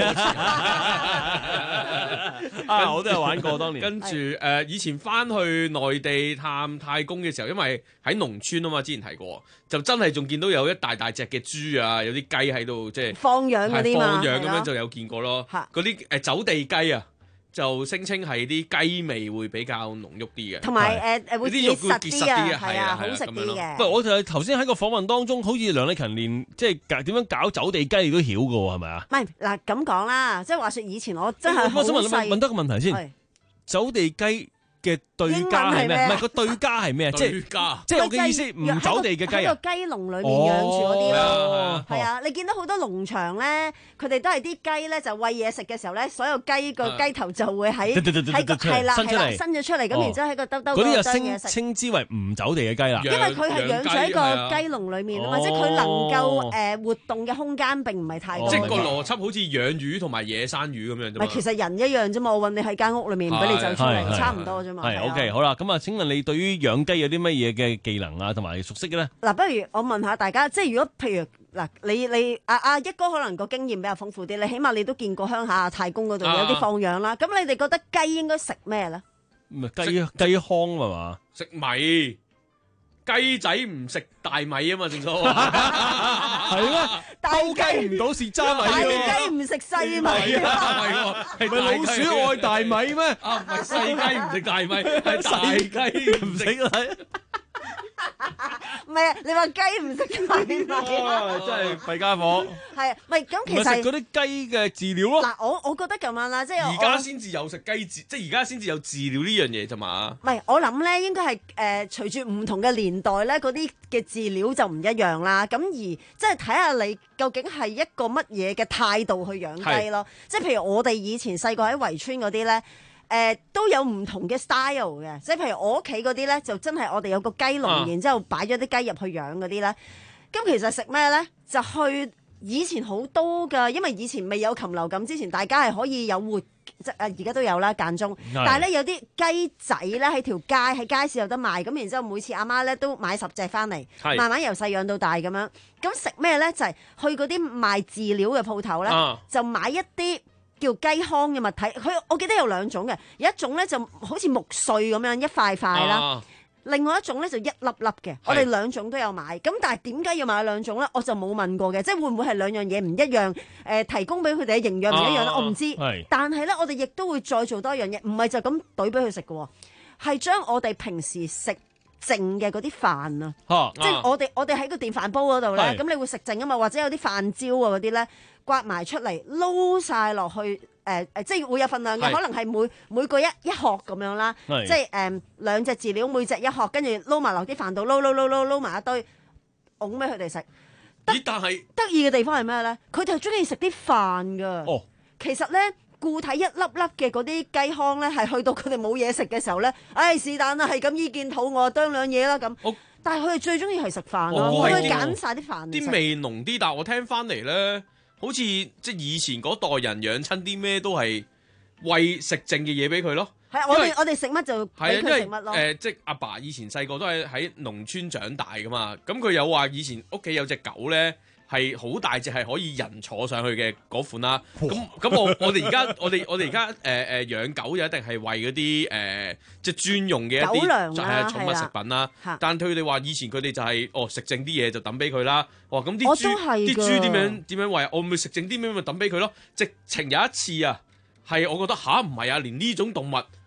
啊，我都有玩過當年。 跟住誒，以前翻去內地探太公嘅時候，因為喺農村啊嘛，之前提過，就真係仲見到有一大大隻嘅豬啊，有啲雞喺度即係放養嗰啲嘛， 放養咁樣就有見過咯。嗰啲誒走地雞啊。就聲稱係啲雞味會比較濃郁啲嘅， 同埋誒誒會結實啲啊，係啊，好食啲嘅。 不過我就係頭先喺個訪問當中，好似梁禮勤連即係點樣搞走地雞你都曉嘅喎，係咪啊？ 唔係嗱咁講啦，即係話説以前我真係好細。 我想問問得個問題先，走地雞嘅對家係咩？唔係個對家係咩？即係即係我嘅意思，唔走地嘅雞啊！ 喺個雞籠裏面養住嗰啲咯，係啊！你見到好多農場咧，佢哋都係啲雞咧就餵嘢食嘅時候咧，所有雞個雞頭就會喺喺個係啦係啦伸咗出嚟，咁然之後喺個兜兜嗰度將嘢食。 稱之為唔走地嘅雞啦， 因為佢係養住喺個雞籠裏面啊嘛，即係佢能夠誒活動嘅空間並唔係太多。 即係個邏輯好似養魚同埋野生魚咁樣啫嘛。 其實人一樣啫嘛，我韞你喺間屋裏面，唔俾你走出嚟，差唔多啫嘛。 係 OK，好啦。咁啊，請問你對於養雞有啲乜嘢嘅技能啊，同埋熟悉嘅咧？ 嗱，不如我問下大家，即係如果譬如嗱，你你阿阿一哥可能個經驗比較豐富啲，你起碼你都見過鄉下太公嗰度有啲放養啦。咁、啊、你哋覺得雞應該食咩咧？ 唔係雞雞糠啊嘛？ 食米。雞仔唔食大米啊嘛，正所謂係咩？偷雞唔到蝕渣米喎，大雞唔食細米啊，係喎，係咪老鼠愛大米咩？ 啊，唔係細雞唔食大米，係大雞唔食米。 唔係啊，你話雞唔食大米啊，真係弊家伙。 係啊，唔係咁其實食嗰啲雞嘅飼料咯。 嗱，我我覺得咁樣啦，即係而家先至有食雞飼，即係而家先至有飼料呢樣嘢啫嘛。 唔係，我諗咧應該係誒隨住唔同嘅年代咧，嗰啲嘅飼料就唔一樣啦。咁而即係睇下你究竟係一個乜嘢嘅態度去養雞咯。即係譬如我哋以前細個喺圍村嗰啲咧。誒、呃、都有唔同嘅 style 嘅，即係譬如我屋企嗰啲咧，就真係我哋有個雞籠，啊、然之後擺咗啲雞入去養嗰啲咧。咁其實食咩咧？就去以前好多㗎，因為以前未有禽流感之前，大家係可以有活，即係而家都有啦間中。是但係咧有啲雞仔咧喺條街喺街市有得賣，咁然之後每次阿媽咧都買十隻翻嚟，是慢慢由細養到大咁樣。咁食咩咧？就係、是、去嗰啲賣飼料嘅鋪頭咧，啊、就買一啲叫雞糠嘅物體，佢我記得有兩種嘅，有一種咧就好似木碎咁樣一塊塊啦，啊、另外一種咧就一粒粒嘅。是我哋兩種都有買，咁但係點解要買兩種咧？我就冇問過嘅，即係會唔會係兩樣嘢唔一樣？誒、呃，提供俾佢哋嘅營養唔一樣咧，啊、我唔知。是但係咧，我哋亦都會再做多一樣嘢，唔係就咁懟俾佢食嘅，係將我哋平時食剩嘅嗰啲飯啊，啊即係我哋我哋喺個電飯煲嗰度咧，咁是你會食剩啊嘛，或者有啲飯焦啊嗰啲咧。刮埋出嚟，撈晒落去，誒、呃、誒，即係會有份量嘅，是可能係每每個一一殼咁樣啦，是即係誒、呃、兩隻飼料，每隻一殼，跟住撈埋落啲飯度，撈撈撈撈撈埋一堆，㧬俾佢哋食。 咦？但係得意嘅地方係咩咧？佢哋係中意食啲飯㗎。 哦， 其實咧，固體一粒粒嘅嗰啲雞糠咧，係去到佢哋冇嘢食嘅時候咧，唉是但啦，係咁意見肚餓，啄兩嘢啦咁。哦、但係佢哋最中意係食飯咯，佢會揀晒啲飯。 啲味濃啲，但係我聽翻嚟咧。好似即係以前嗰代人養親啲咩都係餵食剩嘅嘢俾佢咯。 係我哋我哋食乜就俾佢食乜咯。 誒，即係阿爸以前細個都係喺農村長大噶嘛。咁佢有話以前屋企有隻狗咧係好大隻，係可以人坐上去嘅嗰款啦。咁咁我我哋而家我哋我哋而家誒誒養狗就一定係餵嗰啲誒即係專用嘅一啲就係寵物食品啦。但佢哋話以前佢哋就係哦食剩啲嘢就抌俾佢啦。哇！咁啲豬啲豬點樣點樣餵？我咪食剩啲咩咪抌俾佢咯。直情有一次啊，係我覺得吓唔係啊，連呢種動物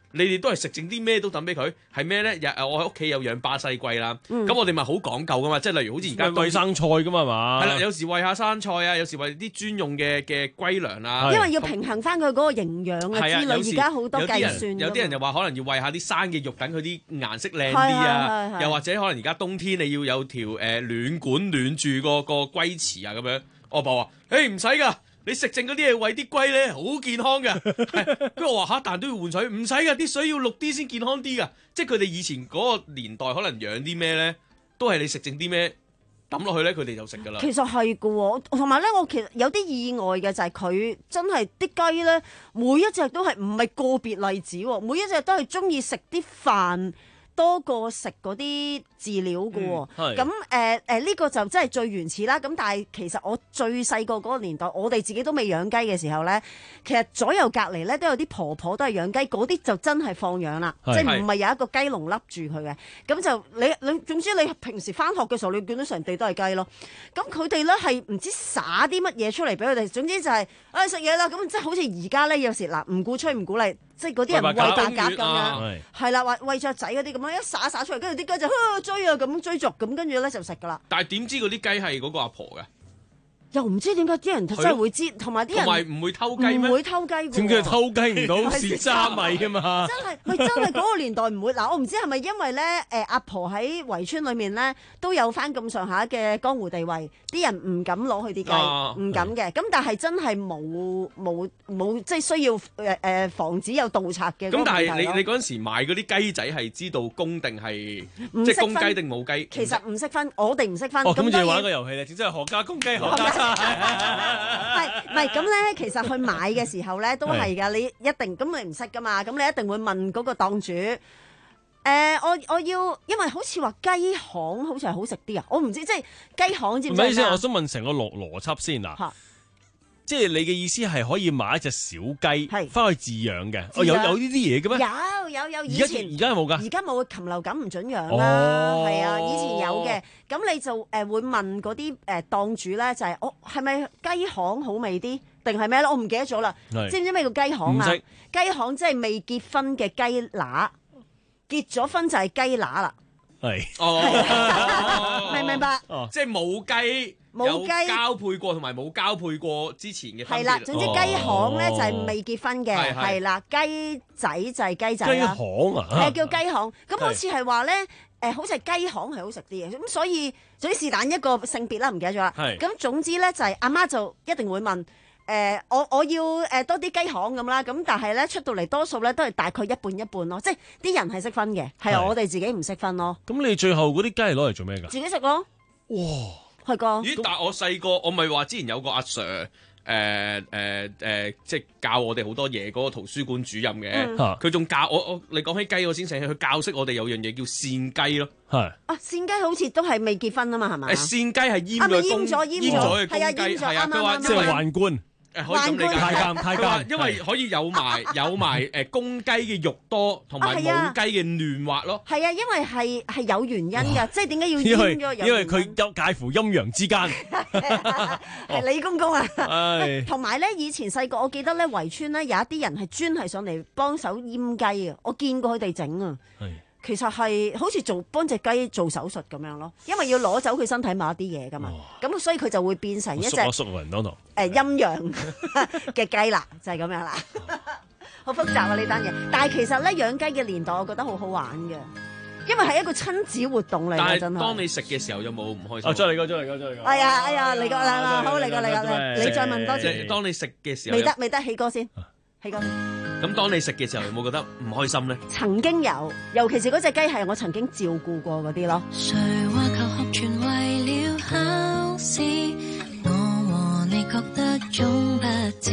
你哋都係食剩啲咩都抌俾佢，係咩咧？誒，我喺屋企有養巴西龜啦，咁、嗯、我哋咪好講究噶嘛，即係例如好似而家餵生菜噶嘛，係嘛？ 係啦，有時餵下生菜啊，有時餵啲專用嘅嘅龜糧啊， 因為要平衡翻佢嗰個營養啊之類，而家好多計算。 有啲人又話可能要餵下啲生嘅肉，等佢啲顏色靚啲啊，又或者可能而家冬天你要有條誒、呃、暖管暖住個個龜池啊咁樣。我阿爸話：誒唔使噶。你食剩嗰啲嘢餵啲龜咧，好健康嘅。跟住我話嚇，但都要換水，唔使噶，啲水要綠啲先健康啲噶。即係佢哋以前嗰個年代，可能養啲咩咧，都係你食剩啲咩抌落去咧，佢哋就食噶啦。 其實係噶喎，同埋咧，我其實有啲意外嘅就係佢真係啲雞咧，每一隻都係唔係個別例子喎，每一隻都係中意食啲飯多過食嗰啲飼料嘅喎，咁誒誒呢個就真係最原始啦。咁但係其實我最細個嗰個年代，我哋自己都未養雞嘅時候咧，其實左右隔離咧都有啲婆婆都係養雞，嗰啲就真係放養啦，即係唔係有一個雞籠笠住佢嘅。咁就你你總之你平時返學嘅時候，你見到成地都係雞咯。咁佢哋咧係唔知撒啲乜嘢出嚟俾佢哋，總之就係誒食嘢啦。咁即係好似而家咧有時嗱唔鼓吹唔鼓勵，即係嗰啲人餵白鴿咁樣，係啦，餵餵雀仔嗰啲咁樣一撒撒出嚟，跟住啲雞就追啊咁追逐，咁跟住咧就食噶啦。 但係點知嗰啲雞係嗰個阿婆嘅？ 又唔知點解啲人真係會知，同埋啲人同埋唔會偷雞咩？ 唔會偷雞嘅。 點解偷雞唔到蝕渣米㗎嘛？ 真係，佢真係嗰個年代唔會。嗱，我唔知係咪因為咧誒阿婆喺圍村裏面咧都有翻咁上下嘅江湖地位，啲人唔敢攞佢啲雞，唔、啊、敢嘅。咁但係真係冇冇冇，即係需要誒誒、呃、防止有盜賊嘅。 咁但係你你嗰陣時買嗰啲雞仔係知道公定係即係公雞定母雞？ 其實唔識分，我哋唔識分。 哦，咁就要玩個遊戲咧，即係何家公雞何家係唔係咁咧？其實去買嘅時候咧，都係㗎。你一定咁你唔識㗎嘛？咁你一定會問嗰個檔主。誒、呃，我我要，因為好似話雞巷好似係好食啲啊！我唔知，即係雞巷知唔知？ 唔係意思，我想問成個邏邏輯先嗱。即係你嘅意思係可以買一隻小雞翻去飼養嘅？哦，有有呢啲嘢嘅咩？ 有有有，以前而家係冇㗎。 而家冇，禽流感唔準養啦，係啊，以前有嘅。咁你就誒會問嗰啲誒檔主咧，就係我係咪雞巷好味啲，定係咩咧？我唔記得咗啦。知唔知咩叫雞巷啊？雞巷即係未結婚嘅雞乸，結咗婚就係雞乸啦。 係哦， 明唔明白？ 哦，即係冇雞。冇雞交配過同埋冇交配過之前嘅分別。 係啦，總之雞巷咧就係未結婚嘅，係啦，雞仔就係雞仔啦。 雞巷啊， 係叫雞巷。咁好似係話咧，誒，好似係雞巷係好食啲嘅。咁所以總之是但一個性別啦，唔記得咗啦。咁總之咧就係阿媽就一定會問，誒，我我要誒多啲雞巷咁啦。咁但係咧出到嚟多數咧都係大概一半一半咯，即係啲人係識分嘅，係我哋自己唔識分咯。 咁你最後嗰啲雞係攞嚟做咩㗎？ 自己食咯。 哇！ 係個咦？但係我細個，我咪話之前有個阿 Sir，誒誒誒，即係教我哋好多嘢嗰個圖書館主任嘅，佢仲、嗯、教我我你講起雞，我先醒起佢教識我哋有樣嘢叫扇雞咯。係啊，扇雞好似都係未結婚啊嘛，係咪？ 誒，扇雞係閹咗公，閹咗嘅公雞，係啊，佢話即係宦官。 誒可以咁理解， 太監太監， 因為可以有埋有埋誒公雞嘅肉多，同埋母雞嘅嫩滑咯。 係啊，因為係係有原因㗎，即係點解要閹咗？ 因為佢有介乎陰陽之間。 係李公公啊！同埋咧，以前細個我記得咧，圍村咧有一啲人係專係上嚟幫手閹雞啊，我見過佢哋整啊。其實係好似做幫隻雞做手術咁樣咯，因為要攞走佢身體某一啲嘢噶嘛，咁所以佢就會變成一隻誒陰陽嘅雞啦，就係咁樣啦，好複雜啊呢單嘢。但係其實咧養雞嘅年代，我覺得好好玩嘅，因為係一個親子活動嚟嘅，真係。但係當你食嘅時候有冇唔開心？ 啊，再嚟個，再嚟個，再嚟個。 哎呀哎呀，嚟個啦，好嚟個嚟個，你再問多次。 當你食嘅時候， 未得未得，起歌先，起歌。 咁當你食嘅時候，有冇覺得唔開心咧？ 曾經有，尤其是嗰隻雞係我曾經照顧過嗰啲咯。 誰話求學全為了考試？我和你覺得總不止。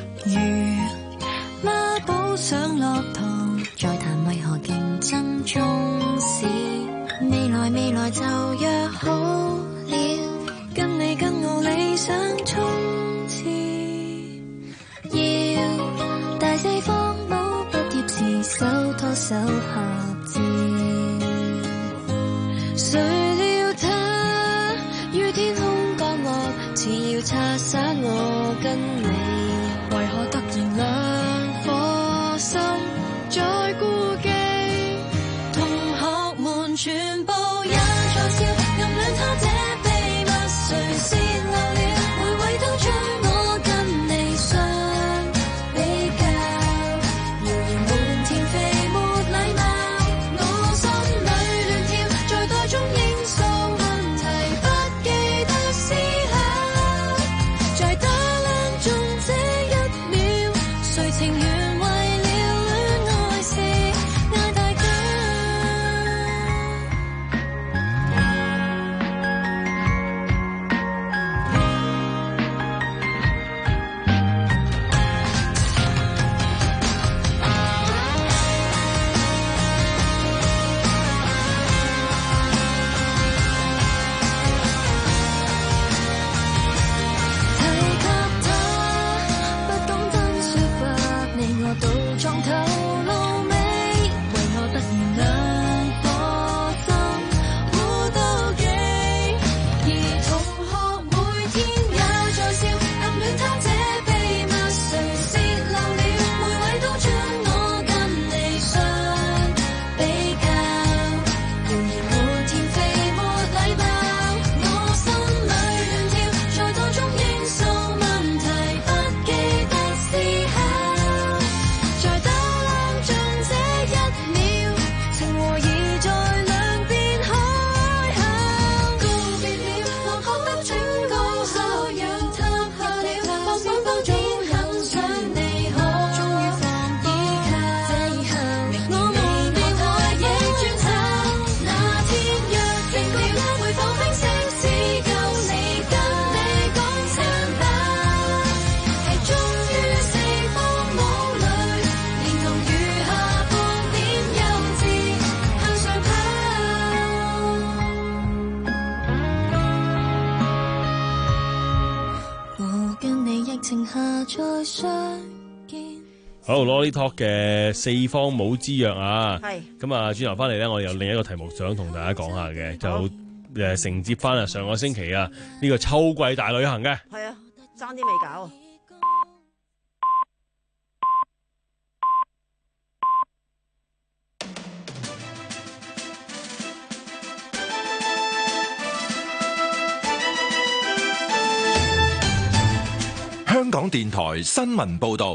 如媽寶想落堂，再談為何競爭中史。未來未來就約好了，跟你跟我理想衝刺。要大四方冇畢業時手拖手合照，誰料他於天空降落，似要拆散我跟你，為何突然兩顆心再孤全部也在笑，暗戀他這秘密誰泄漏了？每位都將我跟你相比較，謠言滿天飛沒禮貌，我心裏亂跳，在袋中應數問題不記得思考，在打量中這一秒，誰情願為了戀愛時嗌大叫。提及他，不懂得說法，你我都撞頭路尾，為我突然兩顆心互妒忌，而同學每天也在笑，暗戀他這秘密誰泄漏了？每位都將我跟你相比較，謠言滿天飛沒禮貌，我心裏亂跳，在袋中應數問題不記得思考，在打量中這一秒，情和義在兩邊開口。告別了，我覺得警告後讓塌下了，我想都總很想你可終於放依靠，這以後我們便可以轉頭。那天若停了，會否冰釋似舊時跟你講親飽，係終於釋放無淚，連同餘下半點幼稚向上跑。我跟你疫情下再相見。 好，Lolly Talk 嘅四方帽之約啊， 係咁啊，轉頭翻嚟咧，我哋有另一個題目想同大家講下嘅，就誒承接翻啊上個星期啊呢個秋季大旅行嘅。 係啊，爭啲未搞啊！ 香港電台新聞報導，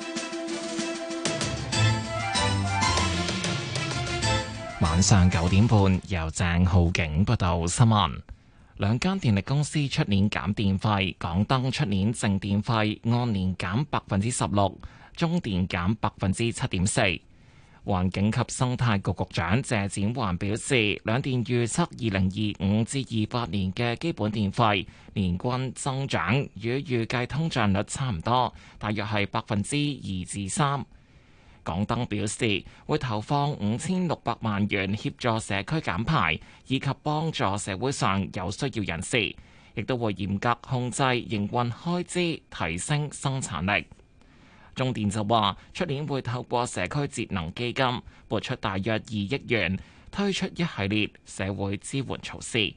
晚上九點半由鄭浩景報道新聞。兩間電力公司出年減電費，港燈出年淨電費按年減百分之十六，中電減百分之七點四。環境及生態局局長謝展寰表示，兩電預測二零二五至二八年嘅基本電費年均增長與預計通脹率差唔多，大約係百分之二至三。港燈表示會投放五千六百萬元協助社區減排，以及幫助社會上有需要人士，亦都會嚴格控制營運開支，提升生產力。中電就話，出年會透過社區節能基金撥出大約二億元，推出一系列社會支援措施。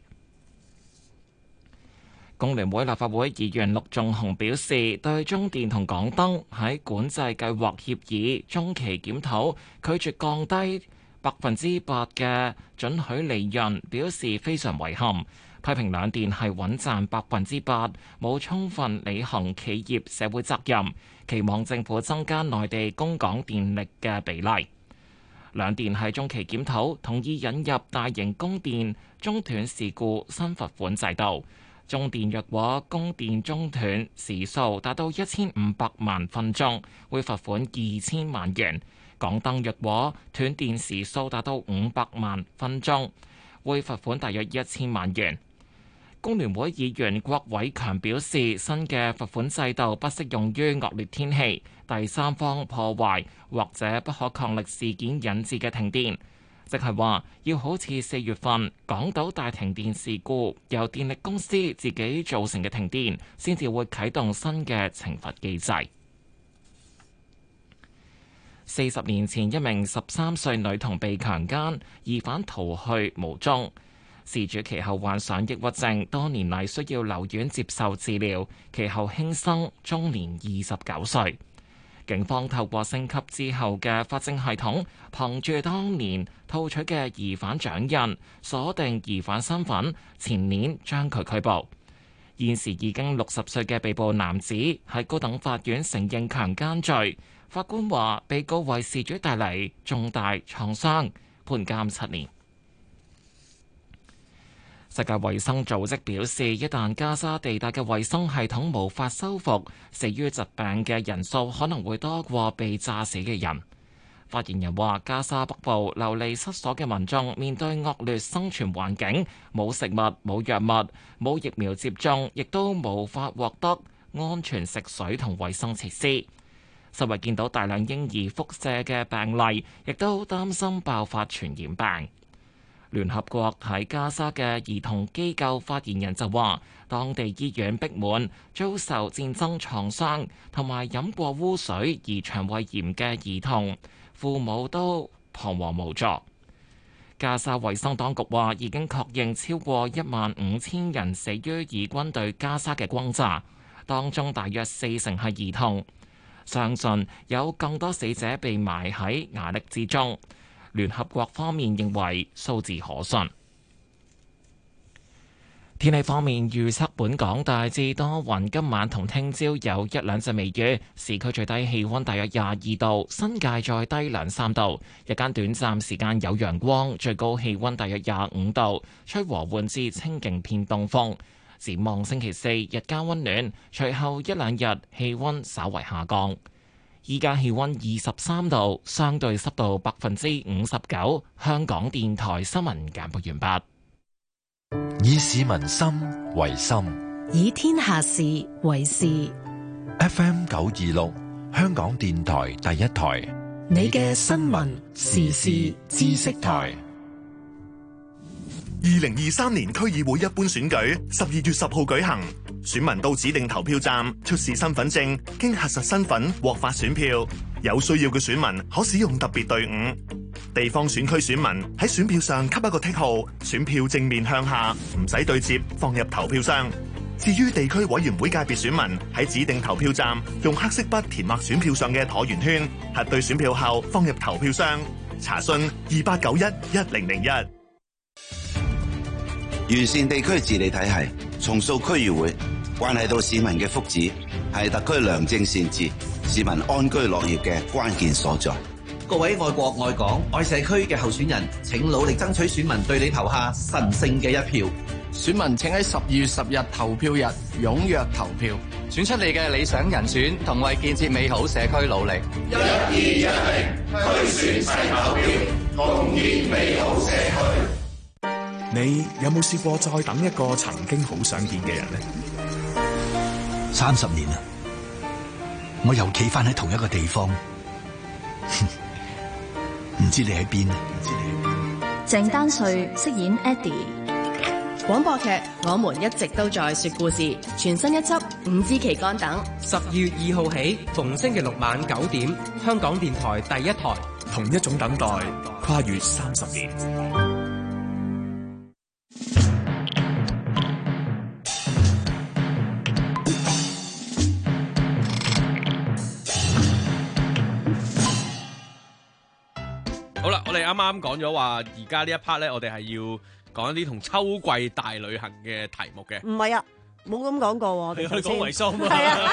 工聯會立法會議員陸頌雄表示，對中電同港燈喺管制計劃協議中期檢討拒絕降低百分之八嘅准許利潤表示非常遺憾，批評兩電係穩賺百分之八，冇充分履行企業社會責任，期望政府增加內地供港電力嘅比例。兩電喺中期檢討同意引入大型供電中斷事故新罰款制度。中電若果供電中斷時數達到一千五百萬分鐘，會罰款二千萬元；港燈若果斷電時數達到五百萬分鐘，會罰款大約一千萬元。工聯會議員郭偉強表示，新嘅罰款制度不適用於惡劣天氣、第三方破壞或者不可抗力事件引致嘅停電。即係話，要好似四月份港島大停電事故，由電力公司自己造成嘅停電，先至會啟動新嘅懲罰機制。四十年前，一名十三歲女童被強姦，疑犯逃去無蹤。事主其後患上抑鬱症，多年嚟需要留院接受治療，其後輕生，終年二十九歲。 警方透過升級之後嘅法證系統，憑住當年套取嘅疑犯掌印，鎖定疑犯身份，前年將佢拘捕。現時已經六十歲嘅被捕男子喺高等法院承認強姦罪，法官話被告為事主帶嚟重大創傷，判監七年。世界衛生組織表示，一旦加沙地帶嘅衛生系統無法修復，死於疾病嘅人數可能會多過被炸死嘅人。發言人話，加沙北部流離失所嘅民眾面對惡劣生存環境，冇食物、冇藥物、冇疫苗接種，亦都無法獲得安全食水同衛生設施。世衛見到大量嬰兒腹瀉嘅病例，亦都擔心爆發傳染病。聯合國喺加沙嘅兒童機構發言人就話，當地醫院逼滿，遭受戰爭創傷同埋飲過污水而腸胃炎嘅兒童，父母都彷徨無助。加沙衛生當局話，已經確認超過一萬五千人死於以軍對加沙嘅轟炸，當中大約四成係兒童，相信有更多死者被埋喺瓦礫之中。聯合國方面認為數字可信。天氣方面預測，本港大致多雲，今晚同聽朝有一兩陣微雨，市區最低氣溫大約廿二度，新界再低兩三度。日間短暫時間有陽光，最高氣溫大約廿五度，吹和緩至清勁偏東風。展望星期四日間溫暖，隨後一兩日氣溫稍為下降。依家氣溫二十三度，相對濕度百分之五十九。香港電台新聞簡報完畢。 以市民心為心， 以天下事為事。 F M 九二六，香港電台第一台， 你嘅新聞時事知識台。 二零二三年區議會一般選舉十二月十號舉行，選民到指定投票站出示身份證，經核實身份獲發選票。有需要嘅選民可使用特別隊伍。地方選區選民喺選票上給一個剔號，選票正面向下，唔使對接，放入投票箱。至於地區委員會界別選民喺指定投票站用黑色筆填畫選票上嘅橢圓圈，核對選票後放入投票箱。查詢二八九一一零零一。 完善地區治理體系，重塑區議會，關係到市民嘅福祉，係特區良政善治、市民安居樂業嘅關鍵所在。 各位愛國愛港愛社區嘅候選人，請努力爭取選民對你投下神聖嘅一票。 選民請喺十二月十日投票日踴躍投票，選出你嘅理想人選，同為建設美好社區努力。 一、二、一零，區選齊投票，共建美好社區。 你有冇試過再等一個曾經好想見嘅人呢？ 三十年啦，我又企翻喺同一個地方，唔知你喺邊啊？唔知你喺邊？ 鄭丹瑞飾演 Eddie。廣播劇《我們一直都在說故事》全新一輯《五支旗杆》等， 十二月二號起，逢星期六晚九點，香港電台第一台。 同一種等待，跨越三十年。 好啦，我哋啱啱講咗話，而家呢一 part 咧，我哋係要講一啲同秋季大旅行嘅題目嘅。 唔係啊，冇咁講過喎。我哋講維修嘛。 係啊，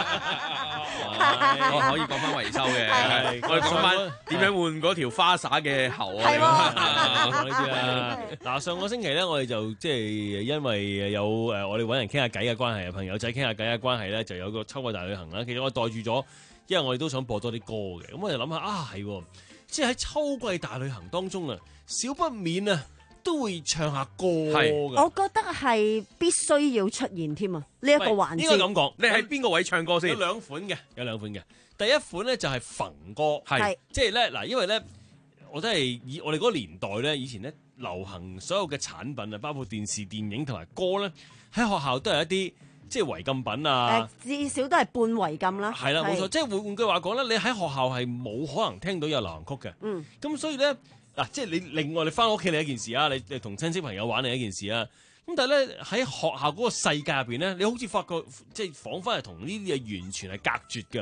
我可以講翻維修嘅。我哋講翻點樣換嗰條花灑嘅喉啊。 係喎， 講呢啲啦。嗱，上個星期咧，我哋就即係因為有誒，我哋揾人傾下偈嘅關係啊，朋友仔傾下偈嘅關係咧，就有個秋季大旅行啦。其實我袋住咗，因為我哋都想播多啲歌嘅。咁我就諗下啊，係。即係喺秋季大旅行當中啊，少不免啊都會唱下歌㗎。 我覺得係必須要出現添啊！呢一個環節應該咁講， 你喺邊個位唱歌先？ 有兩款嘅，有兩款嘅。第一款咧就係焚歌， 係即係咧嗱，因為咧我都係以我哋嗰個年代咧，以前咧流行所有嘅產品啊，包括電視、電影同埋歌咧，喺學校都係一啲。即係違禁品啊！ 至少都係半違禁啦。 係啦，冇錯。即係換換句話講咧，你喺學校係冇可能聽到有流行曲嘅。嗯。咁所以咧，嗱，即係你另外你翻屋企另一件事啊，你你同親戚朋友玩另一件事啊。咁但係咧喺學校嗰個世界入邊咧，你好似發覺即係彷彿係同呢啲嘢完全係隔絕嘅。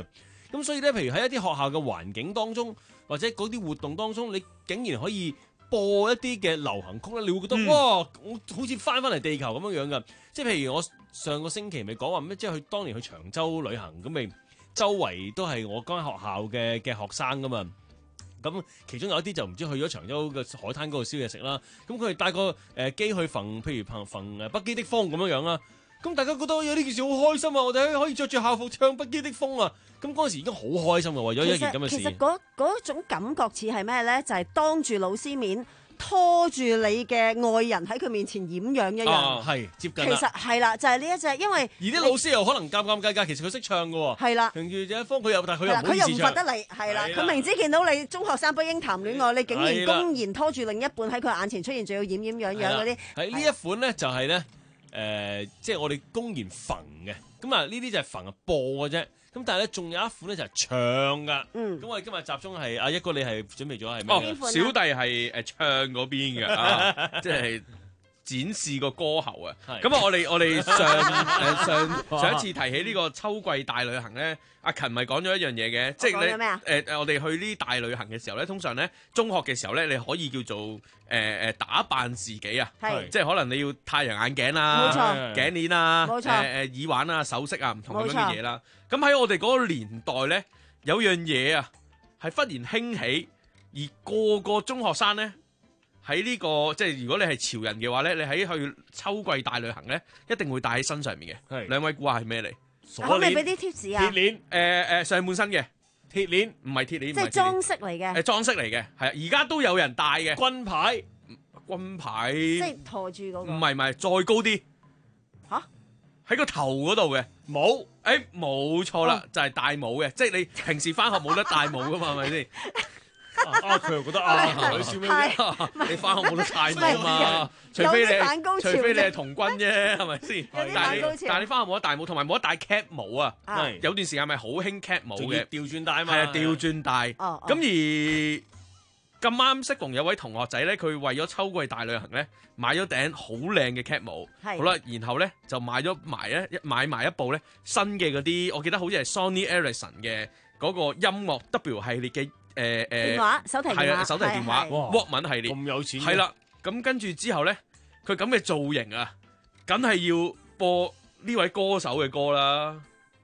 咁所以咧，譬如喺一啲學校嘅環境當中，或者嗰啲活動當中，你竟然可以播一啲嘅流行曲咧，你會覺得、嗯、哇，我好似翻翻嚟地球咁樣樣噶。即係譬如我上個星期咪講話咩，即係去當年去長洲旅行，咁咪周圍都係我間學校嘅嘅學生噶嘛。咁其中有一啲就唔知去咗長洲嘅海灘嗰度燒嘢食啦。咁佢哋帶個誒機去焚，譬如焚焚誒北極的風咁樣樣啦。咁大家覺得有呢件事好開心啊！我哋可以着住校服唱北極的風啊！咁嗰陣時已經好開心啊！為咗一件咁嘅事。 其實嗰嗰種感覺似係咩咧？就係、是、當住老師面拖住你嘅愛人喺佢面前掩養一樣。 啊，係接近。 其實係啦，就係呢一隻，因為而啲老師又可能尷尷尬尬，其實佢識唱㗎喎。 係啦， 憑住這一方佢又，但係佢又佢又唔罰得你，係啦。佢明知見到你中學生不應談戀愛，你竟然公然拖住另一半喺佢眼前出現，仲要掩掩養養嗰啲。 係呢一款咧，就係咧。誒、呃，即係我哋公然焚嘅，咁啊呢啲就係焚啊播嘅啫。咁但係咧，仲有一款咧就係唱噶。嗯，咁我哋今日集中係阿一哥，你係準備咗係咩？ 哦，小弟係誒唱嗰邊嘅，啊、即係展示個歌喉啊。咁啊，我哋我哋上誒上上一次提起呢個秋季大旅行咧，阿勤咪講咗一樣嘢嘅，即係你誒誒，我哋去呢大旅行嘅時候咧，通常咧中學嘅時候咧，你可以叫做誒誒、呃、打扮自己啊，即係可能你要太陽眼鏡啊、頸鏈啊、誒誒、呃、耳環啊、首飾啊，唔同咁樣嘅嘢啦。咁喺我哋嗰個年代咧，有樣嘢啊係忽然興起，而個個中學生咧。喺呢、這個即係如果你係潮人嘅話咧，你喺去秋季大旅行咧，一定會帶喺身上面嘅。兩位估下係咩嚟？ 可唔可以俾啲 tips 啊？ 鐵鏈，誒、呃、誒、呃、上半身嘅鐵鏈，唔係鐵鏈， 即係裝飾嚟嘅。 誒裝飾嚟嘅，係啊，而家都有人戴嘅。軍牌，軍牌，即係陀住嗰個。 唔係唔係，再高啲。吓？喺個頭嗰度嘅帽，誒冇錯啦，就係、是、戴帽嘅，即係你平時翻學冇得戴帽噶嘛，係咪先？ 啊！佢又覺得啊，你笑咩啫？ 你翻學冇得戴帽嘛？除非你，除非你係童軍啫，係咪先？但係但係你翻學冇得戴帽，同埋冇得戴 cap 帽啊！係有段時間咪好興 cap 帽嘅， 調轉戴嘛。 係啊，調轉戴。哦。咁而咁啱適逢有位同學仔咧，佢為咗秋季大旅行咧，買咗頂好靚嘅 cap 帽。係。好啦，然後咧就買咗埋一買埋一部咧新嘅嗰啲，我記得好似係 Sony Ericsson 嘅嗰個音樂 W 系列嘅。誒、呃、誒， 電話手提電話係啊，手提電話 Walkman 系列咁有錢， 係啦。咁跟住之後咧，佢咁嘅造型啊，梗係要播呢位歌手嘅歌啦。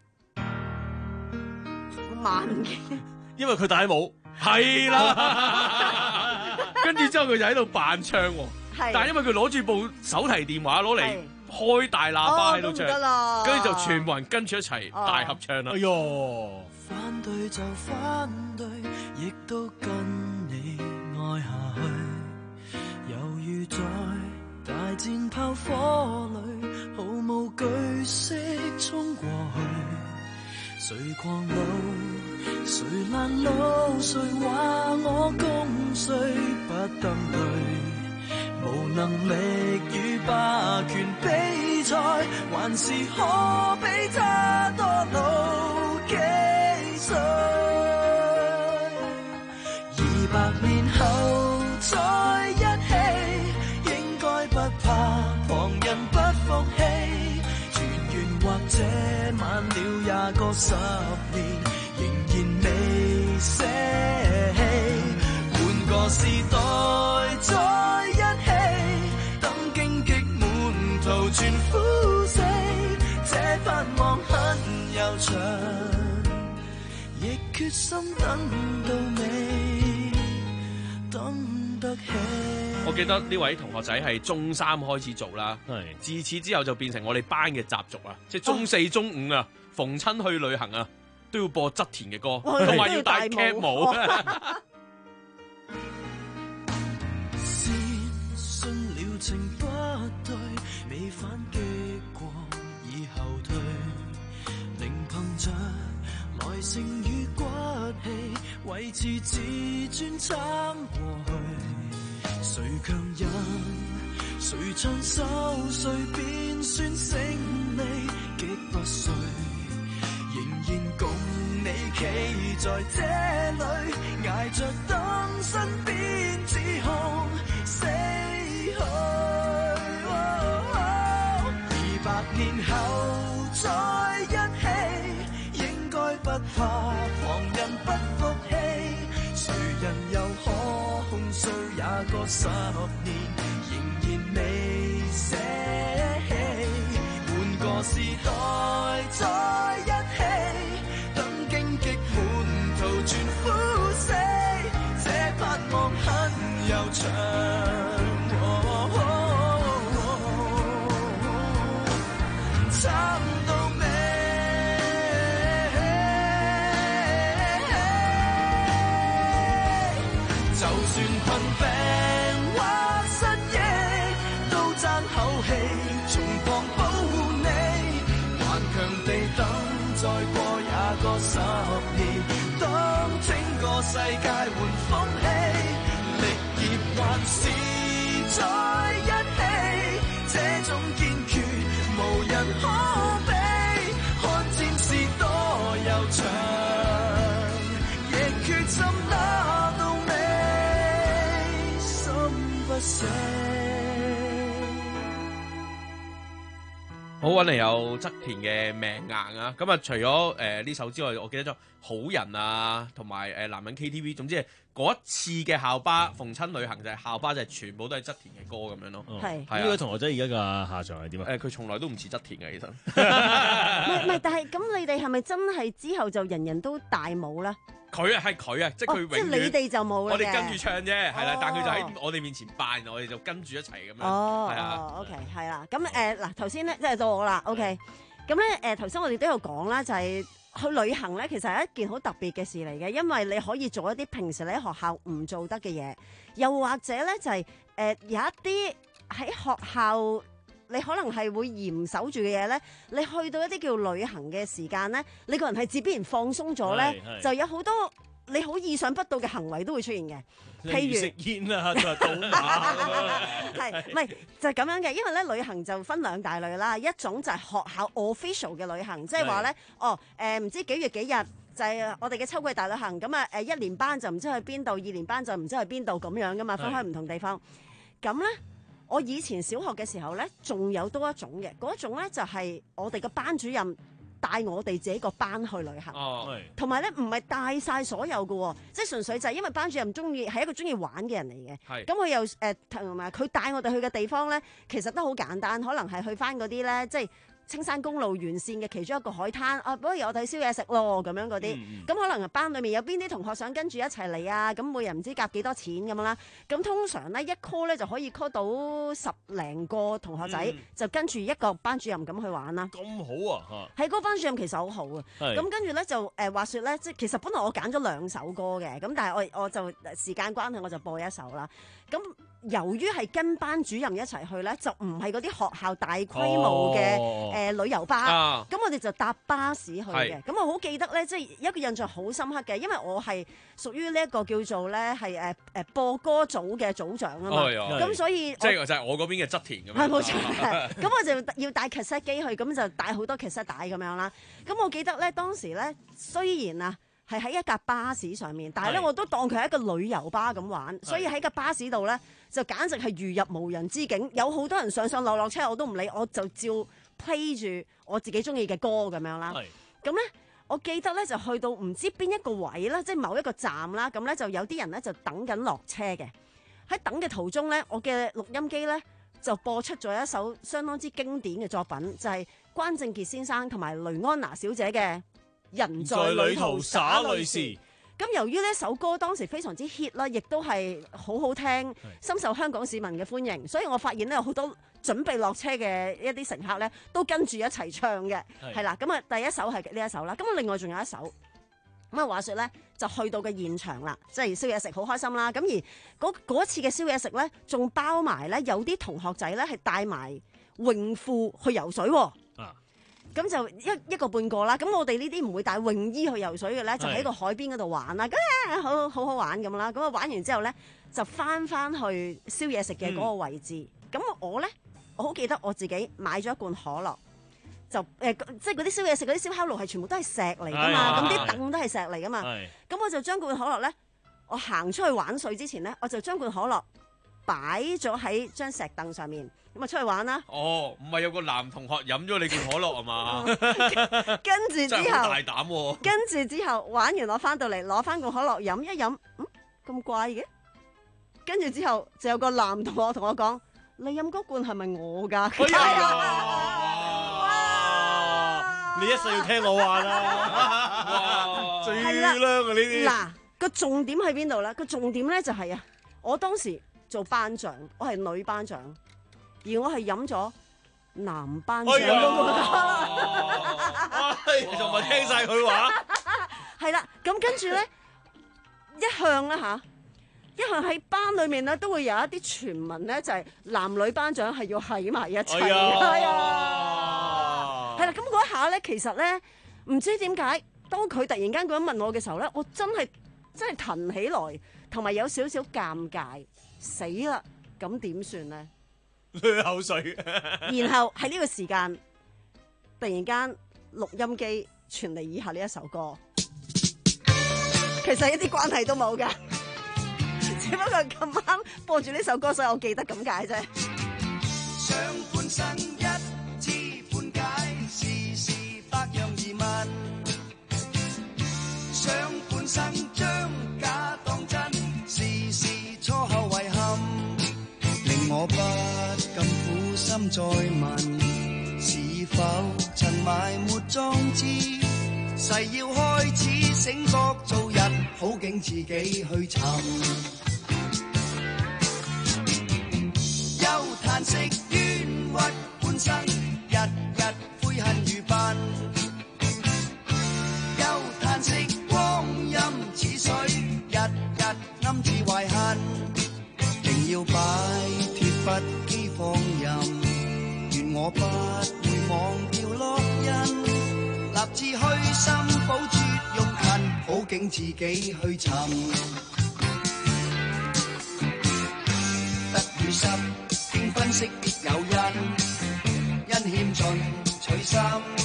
慢嘅， 因為佢戴帽， 係啦。跟住之後佢就喺度扮唱，但係因為佢攞住部手提電話攞嚟開大喇叭喺度唱，跟住、哦、就全部人跟住一齊大合唱啦。 哎喲！ 反對就反對，亦都跟你愛下去。猶如在大戰炮火裏，毫無懼色衝過去。誰狂怒，誰攔路，誰話我共誰不登對，無能力與霸權比賽，還是可比他多老幾歲？二百年後再一起，應該不怕旁人不服氣。團圓或者晚了廿個十年，仍然未捨棄。換個時代再一起，等荊棘滿途全枯死。這盼望很悠長，亦決心等到尾，等得起。 我記得呢位同學仔係中三開始做啦，自此之後就變成我哋班嘅習俗啊！即係中四、中五啊，逢親去旅行啊，都要播側田嘅歌，同埋要戴 cap 帽。 先信了情不對，未反擊過已後退，仍憑着耐性與骨氣，維持自尊撐過去。誰強忍，誰唱首，誰便算勝利，擊不碎，仍然共你企在這裏，捱着等身邊指控死去。二百年後再一起，應該不怕個十年，仍然未捨棄，換個時代再一起，等荊棘滿途全枯死，這盼望很悠長。撐到尾，就算困病或失憶，都爭口氣，從旁保護你，頑強地等，再過也個十年，當整個世界換風氣，力竭還是在一起，這種堅決無人可比，看戰事多悠長，亦決心打到尾，心不死。 好揾嚟有側田嘅命硬啊！咁啊，除咗誒呢首之外，我記得咗好人啊，同埋誒男人 K T V，總之係嗰一次嘅校巴逢親旅行就係校巴，就係全部都係側田嘅歌咁樣咯。 係係呢個同學仔而家嘅下場係點啊？ 誒，佢從來都唔似側田嘅，其實。 唔係唔係，但係咁你哋係咪真係之後就人人都大舞咧？ 佢啊，係佢啊，即係佢永遠。 即係你哋就冇啦嘅。 我哋跟住唱啫，係啦，但係佢就喺我哋面前扮，我哋就跟住一齊咁樣。 哦， 係啊。 哦，OK，係啦。咁誒嗱，頭先咧即係到我啦。OK，咁咧誒頭先我哋都有講啦，就係去旅行咧，其實係一件好特別嘅事嚟嘅，因為你可以做一啲平時你喺學校唔做得嘅嘢，又或者咧就係誒有一啲喺學校。你可能係會嚴守住嘅嘢咧，你去到一啲叫旅行嘅時間咧，你個人係自必然放鬆咗咧，就有好多你好意想不到嘅行為都會出現嘅。譬如食煙啊，就賭馬， 係唔係就係咁樣嘅？因為咧旅行就分兩大類啦，一種就係學校 official 嘅旅行，即係話咧，哦誒唔知幾月幾日就係我哋嘅秋季大旅行，咁啊誒一年班就唔知去邊度，二年班就唔知去邊度咁樣噶嘛，分開唔同地方。咁咧。我以前小學嘅時候咧，仲有多一種嘅，嗰一種咧就係我哋嘅班主任帶我哋自己個班去旅行，同埋咧唔係帶晒所有嘅，即係純粹就係因為班主任中意係一個中意玩嘅人嚟嘅，咁佢又誒同埋佢帶我哋去嘅地方咧，其實都好簡單，可能係去翻嗰啲咧，即係。青山公路沿線嘅其中一個海灘，啊，不如我哋燒嘢食咯，咁樣嗰啲，咁、嗯、可能班裏面有邊啲同學想跟住一齊嚟啊？咁每人唔知夾幾多錢咁樣啦。咁通常咧一 call 咧就可以 call 到十零個同學仔，嗯、就跟住一個班主任咁去玩啦。 咁好啊！ 係嗰個班主任其實好好啊。咁跟住咧就誒、呃、話説咧，即係其實本來我揀咗兩首歌嘅，咁但係我我就時間關係我就播一首啦。咁由於係跟班主任一齊去咧，就唔係嗰啲學校大規模嘅誒、哦呃、旅遊巴，咁、啊、我哋就搭巴士去嘅。咁我好記得咧，即、就、係、是、一個印象好深刻嘅，因為我係屬於呢一個叫做咧係誒誒播歌組嘅組長啊嘛。咁、哦、所以即係就係我嗰邊嘅側田咁樣。 係冇錯。咁我就要帶 cassette 機去，咁就帶好多 cassette 帶咁樣啦。咁我記得咧當時咧，雖然啊。係喺一架巴士上面，但係咧我都當佢係一個旅遊巴咁玩，所以喺架巴士度咧就簡直係如入無人之境，有好多人上上落落車我都唔理，我就照 play 住我自己中意嘅歌咁樣啦。咁咧我記得咧就去到唔知邊一個位啦，即係某一個站啦，咁咧就有啲人咧就等緊落車嘅。喺等嘅途中咧，我嘅錄音機咧就播出咗一首相當之經典嘅作品，就係關正傑先生同埋雷安娜小姐嘅人在旅途灑淚時。咁由於呢首歌當時非常之 hit 啦，亦都係好好聽，深受香港市民嘅歡迎，所以我發現咧有好多準備落車嘅一啲乘客咧都跟住一齊唱嘅，係啦。咁啊第一首係呢一首啦，咁啊另外仲有一首。咁啊話説咧就去到嘅現場啦，即係燒嘢食好開心啦。咁而嗰嗰次嘅燒嘢食咧，仲包埋咧有啲同學仔咧係帶埋泳褲去游水喎。咁就一一個半個啦，咁我哋呢啲唔會帶泳衣去游水嘅咧，就喺個海邊嗰度玩啦，咁啊好好好玩咁啦，咁啊玩完之後咧，就翻翻去燒嘢食嘅嗰個位置。咁、嗯、我咧，我好記得我自己買咗一罐可樂，就誒、呃、即係嗰啲燒嘢食嗰啲燒烤爐係全部都係石嚟噶嘛，咁啲凳都係石嚟噶嘛，咁我就將罐可樂咧，我行出去玩水之前咧，我就將罐可樂擺咗喺張石凳上面。咁啊出去玩啦！哦， 唔係有個男同學飲咗你罐可樂啊嘛？ 跟住之後， 真係好大膽喎！ 跟住之後玩完，我翻到嚟攞翻罐可樂飲一飲，嗯咁怪嘅， 跟住之後就有個男同學同我講：你飲嗰罐係咪我㗎？ 哎呀！你一世要聽我話啦！最靚啊呢啲。 嗱，個重點喺邊度咧？個重點咧就係啊，我當時做班長，我係女班長，而我係飲咗男班長嗰個。 哎，仲咪聽晒佢話？ 係啦，咁跟住咧，一向咧嚇，一向喺班裏面咧都會有一啲傳聞咧，就係男女班長係要喺埋一齊。係啊，係啦，咁嗰一下咧，其實咧唔知點解，當佢突然間咁樣問我嘅時候咧，我真係真係騰起來，同埋有少少尷尬，死啦！咁點算咧？ 流口水。 然後喺呢個時間，突然間錄音機傳嚟以下呢一首歌。其實一啲關係都冇㗎，只不過咁啱播住呢首歌，所以我記得咁解啫。 上半生一知半解，時時百樣疑問。上半生將假當真，時時錯後遺憾，令我不禁苦心再問，是否曾埋沒壯志？誓要開始醒覺做人，好景自己去尋。休嘆息冤屈半生，日日悔恨如笨。休嘆息光陰似水，日日暗自懷恨。定要擺脫不羈放任，願我不會忘掉烙印。立志虛心保絕用勤，好景自己去尋。得與失經分析別有因，因欠盡取心。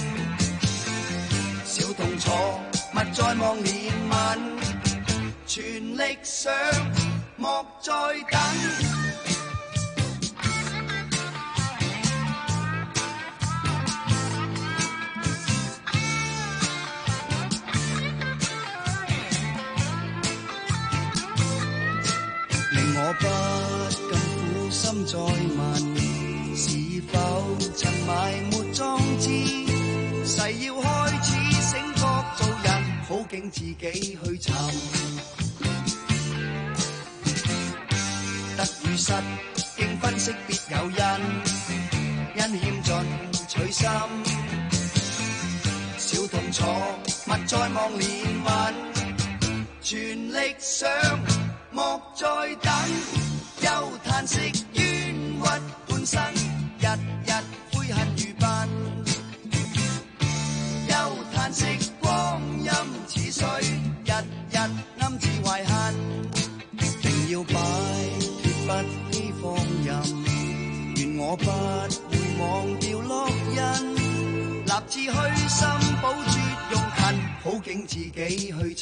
小痛楚勿再望憐憫，全力上莫再等。我不禁苦心再問，是否曾埋沒壯志？誓要開始醒覺做人，好景自己去尋。得與失經分析別有因，因欠盡取心。小痛楚勿再望憐憫，全力上莫再等，休嘆息冤屈半生，日日悔恨如笨。休嘆息光陰似水，日日暗自懷恨。定要擺脫不羈放任，願我不會忘掉烙印。立志虛心保絕用勤，好景自己去尋。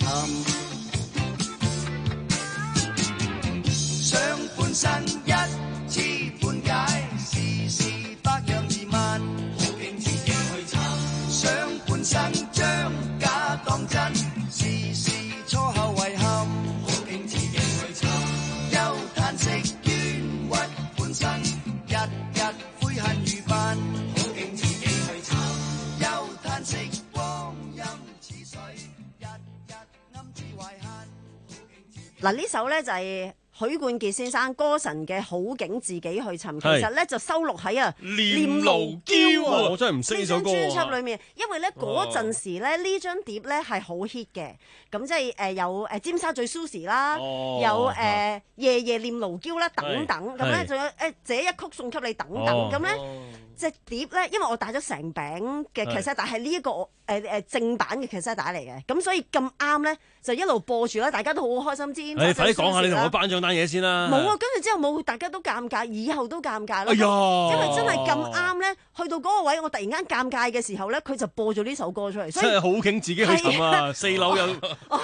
上半生一知半解，時時百樣疑問，好景自己去尋。上半生將假當真，時時錯後遺憾，好景自己去尋。休嘆息冤屈半生，日日悔恨如笨，好景自己去尋。休嘆息光陰似水，日日暗自懷恨。 嗱，呢首咧就係許冠傑先生歌神嘅好景自己去尋，其實咧就收錄喺啊念奴嬌啊，我真係唔識呢首歌專輯裏面，因為咧嗰陣時咧呢張碟咧係好 hit 嘅，咁即係誒有誒尖沙咀 Susie 啦，有誒夜夜念奴嬌啦等等，咁咧仲有誒這一曲送給你等等，咁咧隻碟咧，因為我帶咗成餅嘅卡式帶係呢一個誒誒正版嘅卡式帶嚟嘅，咁所以咁啱咧就一路播住啦，大家都好開心知。 誒，快啲講下你同我頒獎單嘢先啦。 冇啊，跟住之後冇，大家都尷尬，以後都尷尬啦。 哎呀， 因為真係咁啱咧，去到嗰個位，我突然間尷尬嘅時候咧，佢就播咗呢首歌出嚟，所以真係好景自己去尋啊！四樓有，唔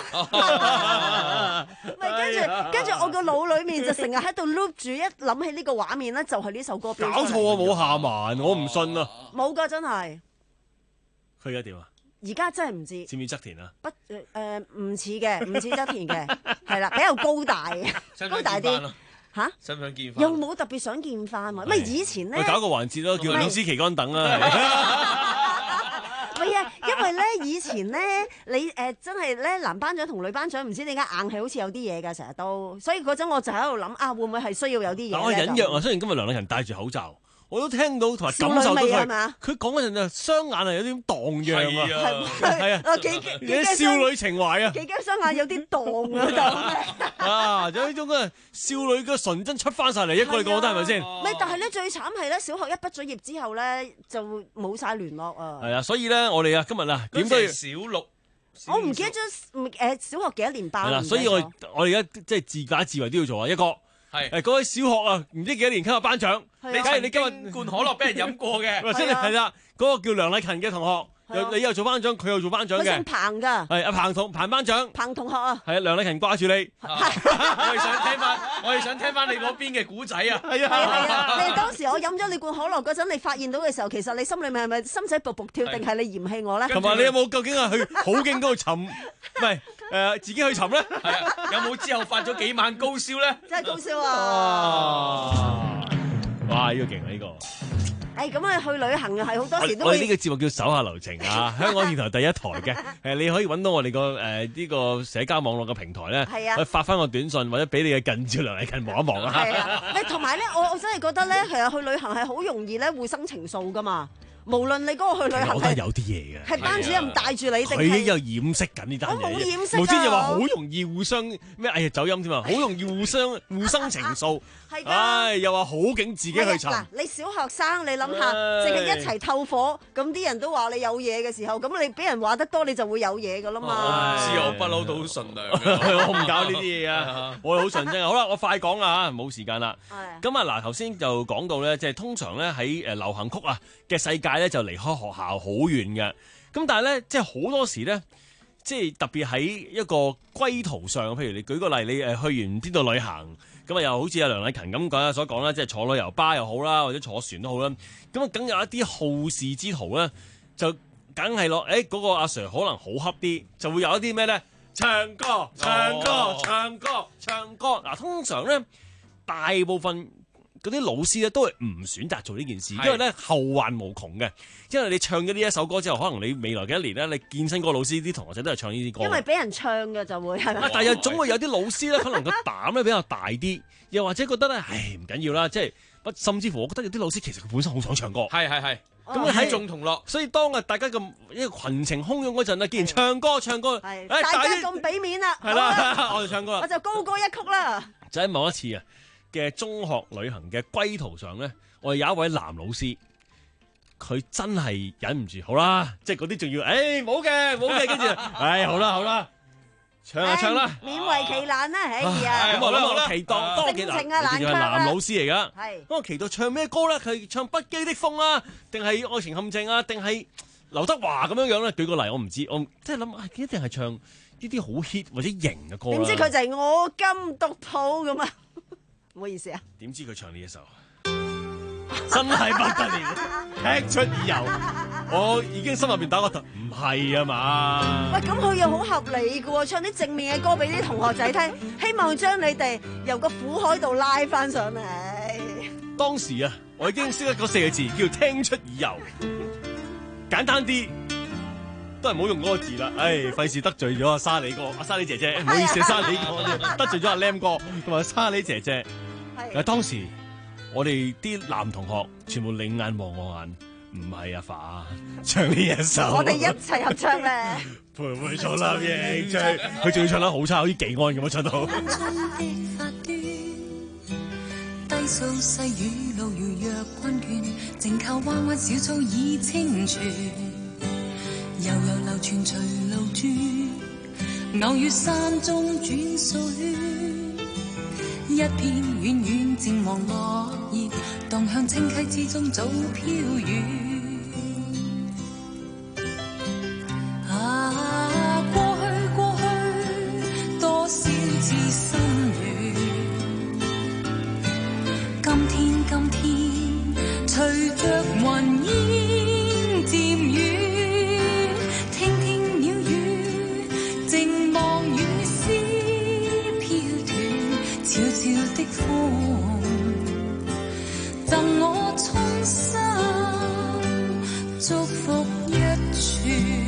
係跟住跟住我個腦裡面就成日喺度 loop 住，一諗起呢個畫面咧，就係呢首歌。 搞錯啊！冇下文，我唔信啊！ 冇㗎，真係。 佢而家點啊？ 而家真係唔知。 似唔似側田啊？ 不誒唔似嘅，唔似側田嘅，係啦，比較高大，高大啲。 嚇， 想唔想見翻？ 又冇特別想見翻喎，咪以前咧， 搞個環節咯，叫老師旗杆等啊。 唔係啊，因為咧以前咧，你誒、呃、真係咧男班長同女班長唔知點解硬係好似有啲嘢㗎，成日都，所以嗰陣我就喺度諗啊，會唔會係需要有啲嘢？ 我隱約啊，雖然今日梁禮勤戴住口罩。我都聽到同埋感受到佢，佢講嗰陣啊，雙眼係有啲蕩漾啊，係啊，有啲少女情懷啊， 幾驚雙眼有啲蕩啊就啊，有呢種嘅少女嘅純真出翻晒嚟，一個你講得係咪先？ 唔係，但係咧最慘係咧，小學一畢咗業之後咧就冇晒聯絡啊。 係啊，所以咧我哋啊今日啊點都要小六， 我唔記得咗誒小學幾多年班。 係啦，所以我我哋而家即係自假自為都要做啊一個。係誒，嗰位小學啊，唔知幾多年級嘅班長，你睇你今日罐可樂俾人飲過嘅， 或者係啦，嗰個叫梁禮勤嘅同學，又你又做班長，佢又做班長嘅， 佢姓彭㗎， 係阿彭同彭班長， 彭同學啊， 係啊，梁禮勤掛住你， 我哋想聽翻，我哋想聽翻你嗰邊嘅古仔啊， 係啊係啊，你當時我飲咗你罐可樂嗰陣，你發現到嘅時候，其實你心裏面係咪心仔卜卜跳，定係你嫌棄我咧？ 同埋你有冇究竟係去好勁嗰度尋，唔係？誒自己去尋咧， 係啊，有冇之後發咗幾晚高燒咧？ 真係高燒啊！ 哇！呢個勁啊，呢個。 誒咁啊，去旅行啊，係好多時都。 我哋呢個節目叫手下留情啊，香港電台第一台嘅。誒，你可以揾到我哋個誒呢個社交網絡嘅平台咧， 係啊， 去發翻個短信或者俾你嘅近照梁禮勤望一望啊。 係啊，誒同埋咧，我我真係覺得咧，其實去旅行係好容易咧互生情愫噶嘛。無論你嗰個去旅行係有啲嘢嘅， 係班主任帶住你定係佢又掩飾緊呢單嘢， 我冇掩飾啊！ 無端又話好容易互相咩？哎呀走音添啊！好容易互相互生情愫， 係㗎。 唉，又話好勁自己去尋。 嗱，你小學生你諗下，淨係一齊透火，咁啲人都話你有嘢嘅時候，咁你俾人話得多，你就會有嘢㗎啦嘛。 知我不嬲都好順良， 我唔搞呢啲嘢啊，我好純真。好啦，我快講啦嚇，冇時間啦。咁啊嗱，頭先就講到咧，即係通常咧喺誒流行曲啊嘅世界咧，就離開學校好遠嘅，咁但係咧，即係好多時咧，即係特別喺一個歸途上，譬如你舉個例，你誒去完邊度旅行，咁啊又好似阿梁禮勤咁講所講啦，即係坐旅遊巴又好啦，或者坐船都好啦，咁啊梗有一啲好事之徒咧，就梗係咯，誒嗰個阿 Sir 可能好恰啲，就會有一啲咩咧，唱歌、唱歌、哦、唱歌、唱歌，嗱通常咧大部分。嗰啲老師咧都係唔選擇做呢件事，因為咧後患無窮嘅。因為你唱咗呢一首歌之後，可能你未來嘅一年咧，你見親嗰個老師啲同學仔都係唱呢啲歌。 因為俾人唱嘅就會係咪？ 但係又總會有啲老師咧，可能個膽咧比較大啲，又或者覺得咧，唉唔緊要啦，即係甚至乎我覺得有啲老師其實佢本身好想唱歌。 係係係。 咁喺眾同樂， 所以當啊大家咁一個群情洶湧嗰陣啊，既然唱歌唱歌， 係大家咁俾面啦， 係啦，我哋唱歌啦， 我就高歌一曲啦。 就喺某一次啊嘅中學旅行嘅歸途上咧，我哋有一位男老師，佢真係忍唔住，好啦，即係嗰啲仲要，誒冇嘅冇嘅，跟住，誒好啦好啦，唱啊唱啦， 勉為其難啦，哎呀， 咁我諗我期待當期男，佢係男老師嚟噶， 係， 咁我期待唱咩歌咧？佢唱不羈的風啊，定係愛情陷阱啊，定係劉德華咁樣樣咧？舉個例，我唔知，我即係諗，一定係唱呢啲好 hit 或者型嘅歌啦。 點知佢就係我金獨譜咁啊？唔好意思啊！ 點知佢唱呢一首，真係不得了，踢出耳油，我已經心入邊打個突，唔係啊嘛？ 喂，咁佢又好合理嘅喎，唱啲正面嘅歌俾啲同學仔聽，希望將你哋由個苦海度拉翻上嚟。 當時啊，我已經識得嗰四個字，叫聽出耳油，簡單啲。都係唔好用嗰個字啦，唉，費事得罪咗阿沙梨哥、阿沙梨姐姐，唔好意思，沙梨哥得罪咗阿 Lam 哥同埋沙梨姐姐。係，當時我哋啲男同學全部另眼望我眼，唔係阿發唱呢一首， 我哋一齊合唱咧。 陪陪錯立認罪，佢仲要唱得好差，好似技安咁樣唱到。 低數細雨路如若困倦，靜靠彎彎小草已清泉。悠悠流傳隨路轉，偶遇山中轉水，一片遠遠靜望落葉，蕩向清溪之中早飄遠。啊，過去過去，多少次心軟，今天今天，隨着雲煙漸遠。悄悄的風，贈我衷心祝福一串。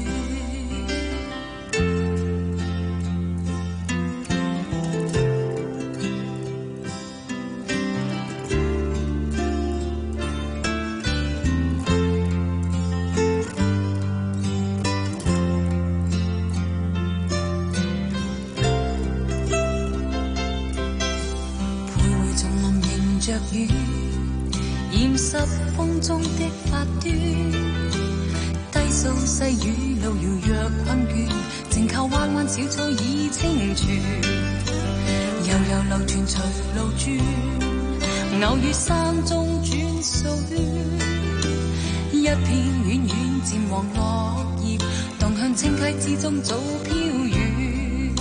着雨，染濕風中的發端，低訴細雨路遙若困倦，靜靠彎彎小草已清泉，悠悠流泉隨路轉，偶遇山中轉數圈，一片遠遠漸黃落葉，蕩向清溪之中早飄遠。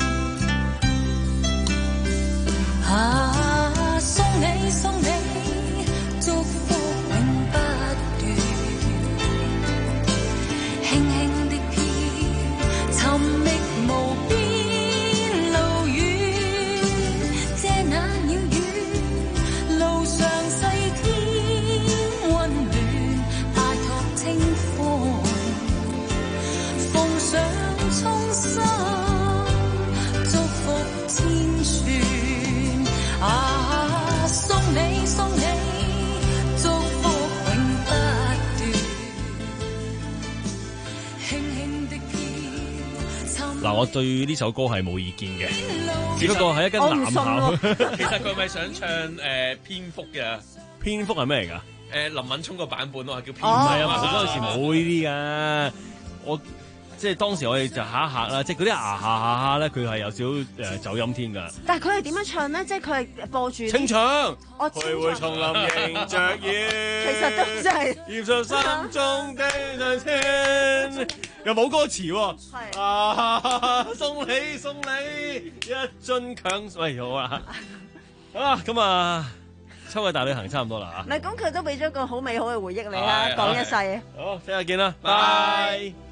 啊，送你送你祝福永不斷，輕輕的飄，尋覓無邊路遠，遮那遙遠路上細天溫暖，拜託清風奉上衷心祝福千串。啊，送你送你祝福永不斷，輕輕的飄。 嗱，我對呢首歌係冇意見嘅，只不過係一間男校。 其實佢咪想唱誒蝙蝠嘅？ 蝙蝠係咩嚟㗎？ 誒林敏聰個版本咯，係叫蝙蝠。 唔係啊，嗰陣時冇呢啲㗎。我即係當時我哋就嚇一嚇啦，即係嗰啲牙下下下咧，佢係有少誒走音添㗎。 但係佢係點樣唱咧？即係佢係播住清唱， 我徘徊叢林迎着雨， 其實都真係染上心中的那天，又冇歌詞喎。係啊，送你送你一樽強，喂好啦，好啦咁啊，秋季大旅行差唔多啦嚇。 唔係咁，佢都俾咗個好美好嘅回憶你啦，講一世。 好，聽日見啦，拜。